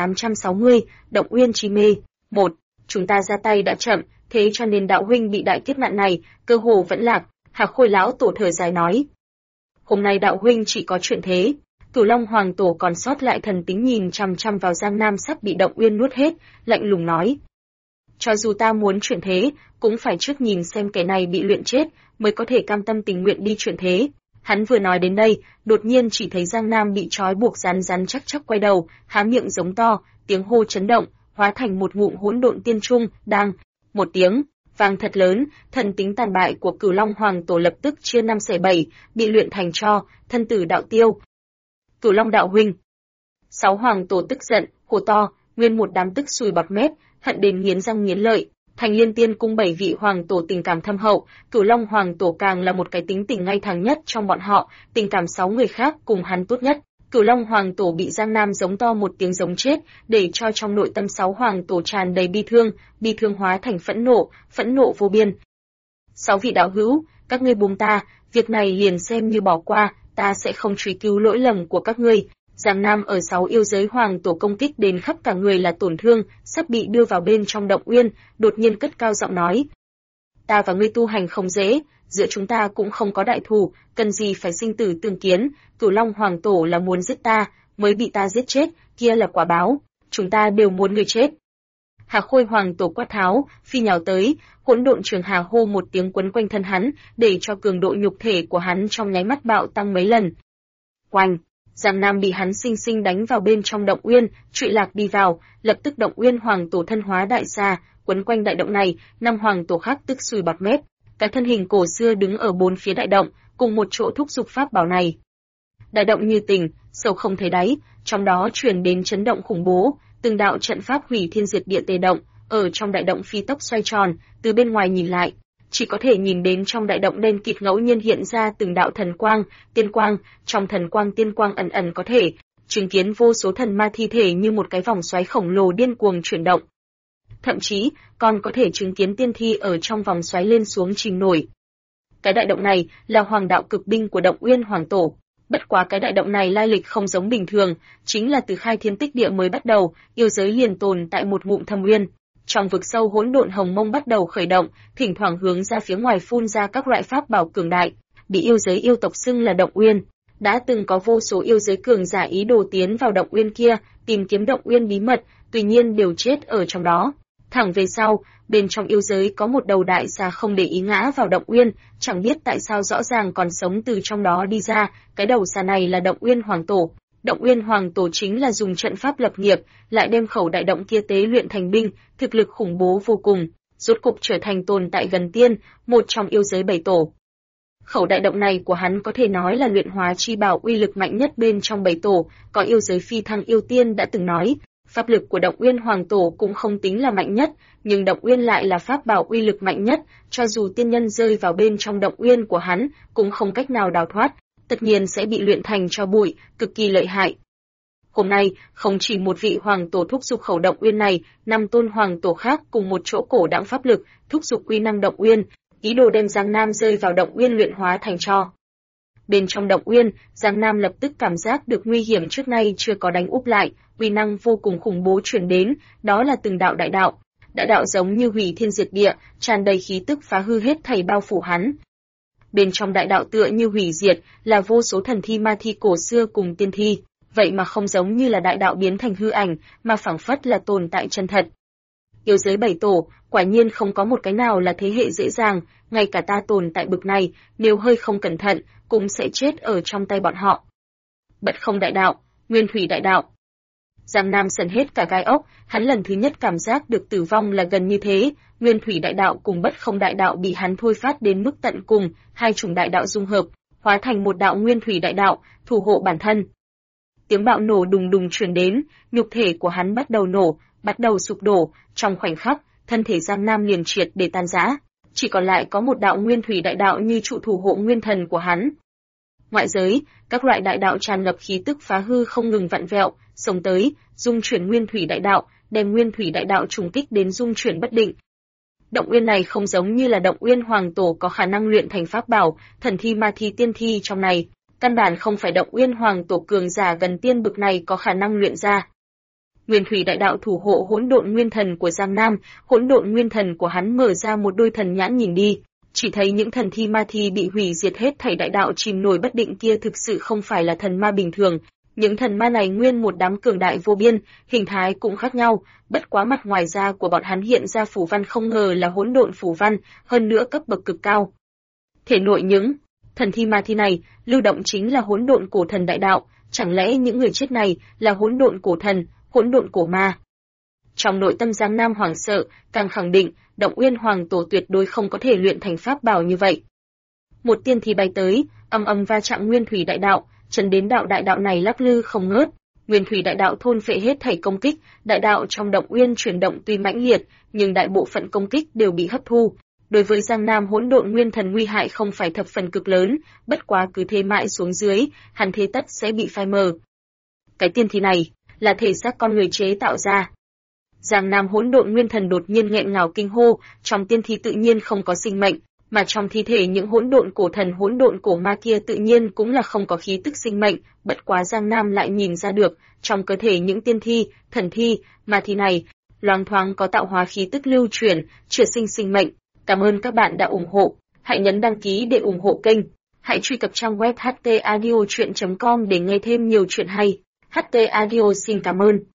1860, Động Uyên chi mê. 1. Chúng ta ra tay đã chậm, thế cho nên đạo huynh bị đại kiếp nạn này, cơ hồ vẫn lạc. Hà Khôi lão tổ thở dài nói. Hôm nay đạo huynh chỉ có chuyện thế. Cửu Long hoàng tổ còn sót lại thần tính nhìn chằm chằm vào Giang Nam sắp bị Động Uyên nuốt hết, lạnh lùng nói. Cho dù ta muốn chuyển thế, cũng phải trước nhìn xem kẻ này bị luyện chết, mới có thể cam tâm tình nguyện đi chuyển thế. Hắn vừa nói đến đây, đột nhiên chỉ thấy Giang Nam bị trói buộc rắn chắc quay đầu, há miệng giống to, tiếng hô chấn động, hóa thành một ngụm hỗn độn tiên trung, đang, một tiếng, vang thật lớn, thần tính tàn bại của Cửu Long hoàng tổ lập tức chia năm xẻ bảy, bị luyện thành tro, thân tử đạo tiêu. Cửu Long đạo huynh. Sáu hoàng tổ tức giận, hô to, nguyên một đám tức sùi bọt mép, hận đến nghiến răng nghiến lợi. Thành Liên Tiên cung 7 vị hoàng tổ tình cảm thâm hậu, Cửu Long hoàng tổ càng là một cái tính tình ngay thẳng nhất trong bọn họ, tình cảm 6 người khác cùng hắn tốt nhất. Cửu Long hoàng tổ bị Giang Nam giống to một tiếng giống chết, để cho trong nội tâm 6 hoàng tổ tràn đầy bi thương hóa thành phẫn nộ vô biên. 6 vị đạo hữu, các ngươi buông ta, việc này liền xem như bỏ qua, ta sẽ không truy cứu lỗi lầm của các ngươi. Giang Nam ở 6 yêu giới hoàng tổ công kích đến khắp cả người là tổn thương, sắp bị đưa vào bên trong Động Uyên, đột nhiên cất cao giọng nói. Ta và ngươi tu hành không dễ, giữa chúng ta cũng không có đại thù, cần gì phải sinh tử tương kiến, Cửu Long hoàng tổ là muốn giết ta, mới bị ta giết chết, kia là quả báo, chúng ta đều muốn ngươi chết. Hà Khôi hoàng tổ quát tháo, phi nhào tới, hỗn độn trường hà hô một tiếng quấn quanh thân hắn, để cho cường độ nhục thể của hắn trong nháy mắt bạo tăng mấy lần. Oanh! Giang Nam bị hắn sinh sinh đánh vào bên trong động uyên, trụy lạc đi vào, lập tức động uyên hoàng tổ thân hóa đại xà, quấn quanh đại động này, 5 hoàng tổ khác tức sùi bọt mép, cái thân hình cổ xưa đứng ở 4 phía đại động, cùng một chỗ thúc giục pháp bảo này. Đại động như tỉnh, sâu không thấy đáy, trong đó truyền đến chấn động khủng bố, từng đạo trận pháp hủy thiên diệt địa tề động, ở trong đại động phi tốc xoay tròn, từ bên ngoài nhìn lại, chỉ có thể nhìn đến trong đại động đen kịt ngẫu nhiên hiện ra từng đạo thần quang, tiên quang, trong thần quang tiên quang ẩn ẩn có thể chứng kiến vô số thần ma thi thể như một cái vòng xoáy khổng lồ điên cuồng chuyển động. Thậm chí, còn có thể chứng kiến tiên thi ở trong vòng xoáy lên xuống chìm nổi. Cái đại động này là hoàng đạo cực binh của động Uyên Hoàng Tổ. Bất quá cái đại động này lai lịch không giống bình thường, chính là từ khai thiên tích địa mới bắt đầu, yêu giới liền tồn tại một ngụm thâm uyên. Trong vực sâu hỗn độn hồng mông bắt đầu khởi động, thỉnh thoảng hướng ra phía ngoài phun ra các loại pháp bảo cường đại, bị yêu giới yêu tộc xưng là động uyên. Đã từng có vô số yêu giới cường giả ý đồ tiến vào động uyên kia, tìm kiếm động uyên bí mật, tuy nhiên đều chết ở trong đó. Thẳng về sau, bên trong yêu giới có một đầu đại xà không để ý ngã vào động uyên, chẳng biết tại sao rõ ràng còn sống từ trong đó đi ra, cái đầu xà này là động Uyên Hoàng Tổ. Động Uyên Hoàng Tổ chính là dùng trận pháp lập nghiệp, lại đem khẩu đại động kia tế luyện thành binh, thực lực khủng bố vô cùng, rốt cục trở thành tồn tại gần tiên, một trong yêu giới 7 tổ. Khẩu đại động này của hắn có thể nói là luyện hóa chi bảo uy lực mạnh nhất bên trong 7 tổ, có yêu giới phi thăng yêu tiên đã từng nói, pháp lực của Động Uyên Hoàng Tổ cũng không tính là mạnh nhất, nhưng Động Uyên lại là pháp bảo uy lực mạnh nhất, cho dù tiên nhân rơi vào bên trong Động Uyên của hắn, cũng không cách nào đào thoát, tất nhiên sẽ bị luyện thành tro bụi, cực kỳ lợi hại. Hôm nay, không chỉ một vị hoàng tổ thúc giục khẩu Động Uyên này, 5 tôn hoàng tổ khác cùng một chỗ cổ đãng pháp lực, thúc giục uy năng Động Uyên, ý đồ đem Giang Nam rơi vào Động Uyên luyện hóa thành tro. Bên trong Động Uyên, Giang Nam lập tức cảm giác được nguy hiểm trước nay chưa có đánh úp lại, uy năng vô cùng khủng bố truyền đến, đó là từng đạo đại đạo. Đại đạo giống như hủy thiên diệt địa, tràn đầy khí tức phá hư hết thảy bao phủ hắn. Bên trong đại đạo tựa như hủy diệt, là vô số thần thi ma thi cổ xưa cùng tiên thi, vậy mà không giống như là đại đạo biến thành hư ảnh, mà phảng phất là tồn tại chân thật. Yêu giới 7 tổ, quả nhiên không có một cái nào là thế hệ dễ dàng, ngay cả ta tồn tại bực này, nếu hơi không cẩn thận, cũng sẽ chết ở trong tay bọn họ. Bật không đại đạo, nguyên thủy đại đạo. Giang Nam sần hết cả gai ốc, hắn lần thứ nhất cảm giác được tử vong là gần như thế, nguyên thủy đại đạo cùng bất không đại đạo bị hắn thôi phát đến mức tận cùng, hai chủng đại đạo dung hợp, hóa thành một đạo nguyên thủy đại đạo, thủ hộ bản thân. Tiếng bạo nổ đùng đùng truyền đến, nhục thể của hắn bắt đầu nổ, bắt đầu sụp đổ, trong khoảnh khắc, thân thể Giang Nam liền triệt để tan rã, chỉ còn lại có một đạo nguyên thủy đại đạo như trụ thủ hộ nguyên thần của hắn. Ngoại giới, các loại đại đạo tràn ngập khí tức phá hư không ngừng vặn vẹo, xông tới, dung chuyển nguyên thủy đại đạo, đem nguyên thủy đại đạo trùng kích đến dung chuyển bất định. Động Uyên này không giống như là Động Uyên Hoàng Tổ có khả năng luyện thành pháp bảo, thần thi ma thi tiên thi trong này, căn bản không phải Động Uyên Hoàng Tổ cường giả gần tiên bực này có khả năng luyện ra. Nguyên thủy đại đạo thủ hộ hỗn độn nguyên thần của Giang Nam, hỗn độn nguyên thần của hắn mở ra một đôi thần nhãn nhìn đi, chỉ thấy những thần thi ma thi bị hủy diệt hết thảy đại đạo chìm nổi bất định kia thực sự không phải là thần ma bình thường. Những thần ma này nguyên một đám cường đại vô biên, hình thái cũng khác nhau, bất quá mặt ngoài da của bọn hắn hiện ra phù văn không ngờ là hỗn độn phù văn, hơn nữa cấp bậc cực cao. Thể nội những thần thi ma thi này, lưu động chính là hỗn độn cổ thần đại đạo, chẳng lẽ những người chết này là hỗn độn cổ thần, hỗn độn cổ ma? Trong nội tâm Giang Nam hoảng sợ, càng khẳng định, Động Uyên Hoàng Tổ tuyệt đối không có thể luyện thành pháp bảo như vậy. Một tiên thi bay tới, ầm ầm va chạm nguyên thủy đại đạo, chấn đến đạo đại đạo này lắc lư không ngớt. Nguyên thủy đại đạo thôn phệ hết thảy công kích, đại đạo trong Động Uyên chuyển động tuy mãnh liệt, nhưng đại bộ phận công kích đều bị hấp thu. Đối với Giang Nam hỗn độn nguyên thần nguy hại không phải thập phần cực lớn, bất quá cứ thế mãi xuống dưới, hắn thế tất sẽ bị phai mờ. Cái tiên thi này là thể xác con người chế tạo ra. Giang Nam hỗn độn nguyên thần đột nhiên nghẹn ngào kinh hô, trong tiên thi tự nhiên không có sinh mệnh, mà trong thi thể những hỗn độn cổ thần hỗn độn cổ ma kia tự nhiên cũng là không có khí tức sinh mệnh, bất quá Giang Nam lại nhìn ra được, trong cơ thể những tiên thi, thần thi, ma thi này, loáng thoáng có tạo hóa khí tức lưu chuyển, chữa sinh sinh mệnh. Cảm ơn các bạn đã ủng hộ, hãy nhấn đăng ký để ủng hộ kênh, hãy truy cập trang web htaudio.com để nghe thêm nhiều chuyện hay. HT Audio xin cảm ơn.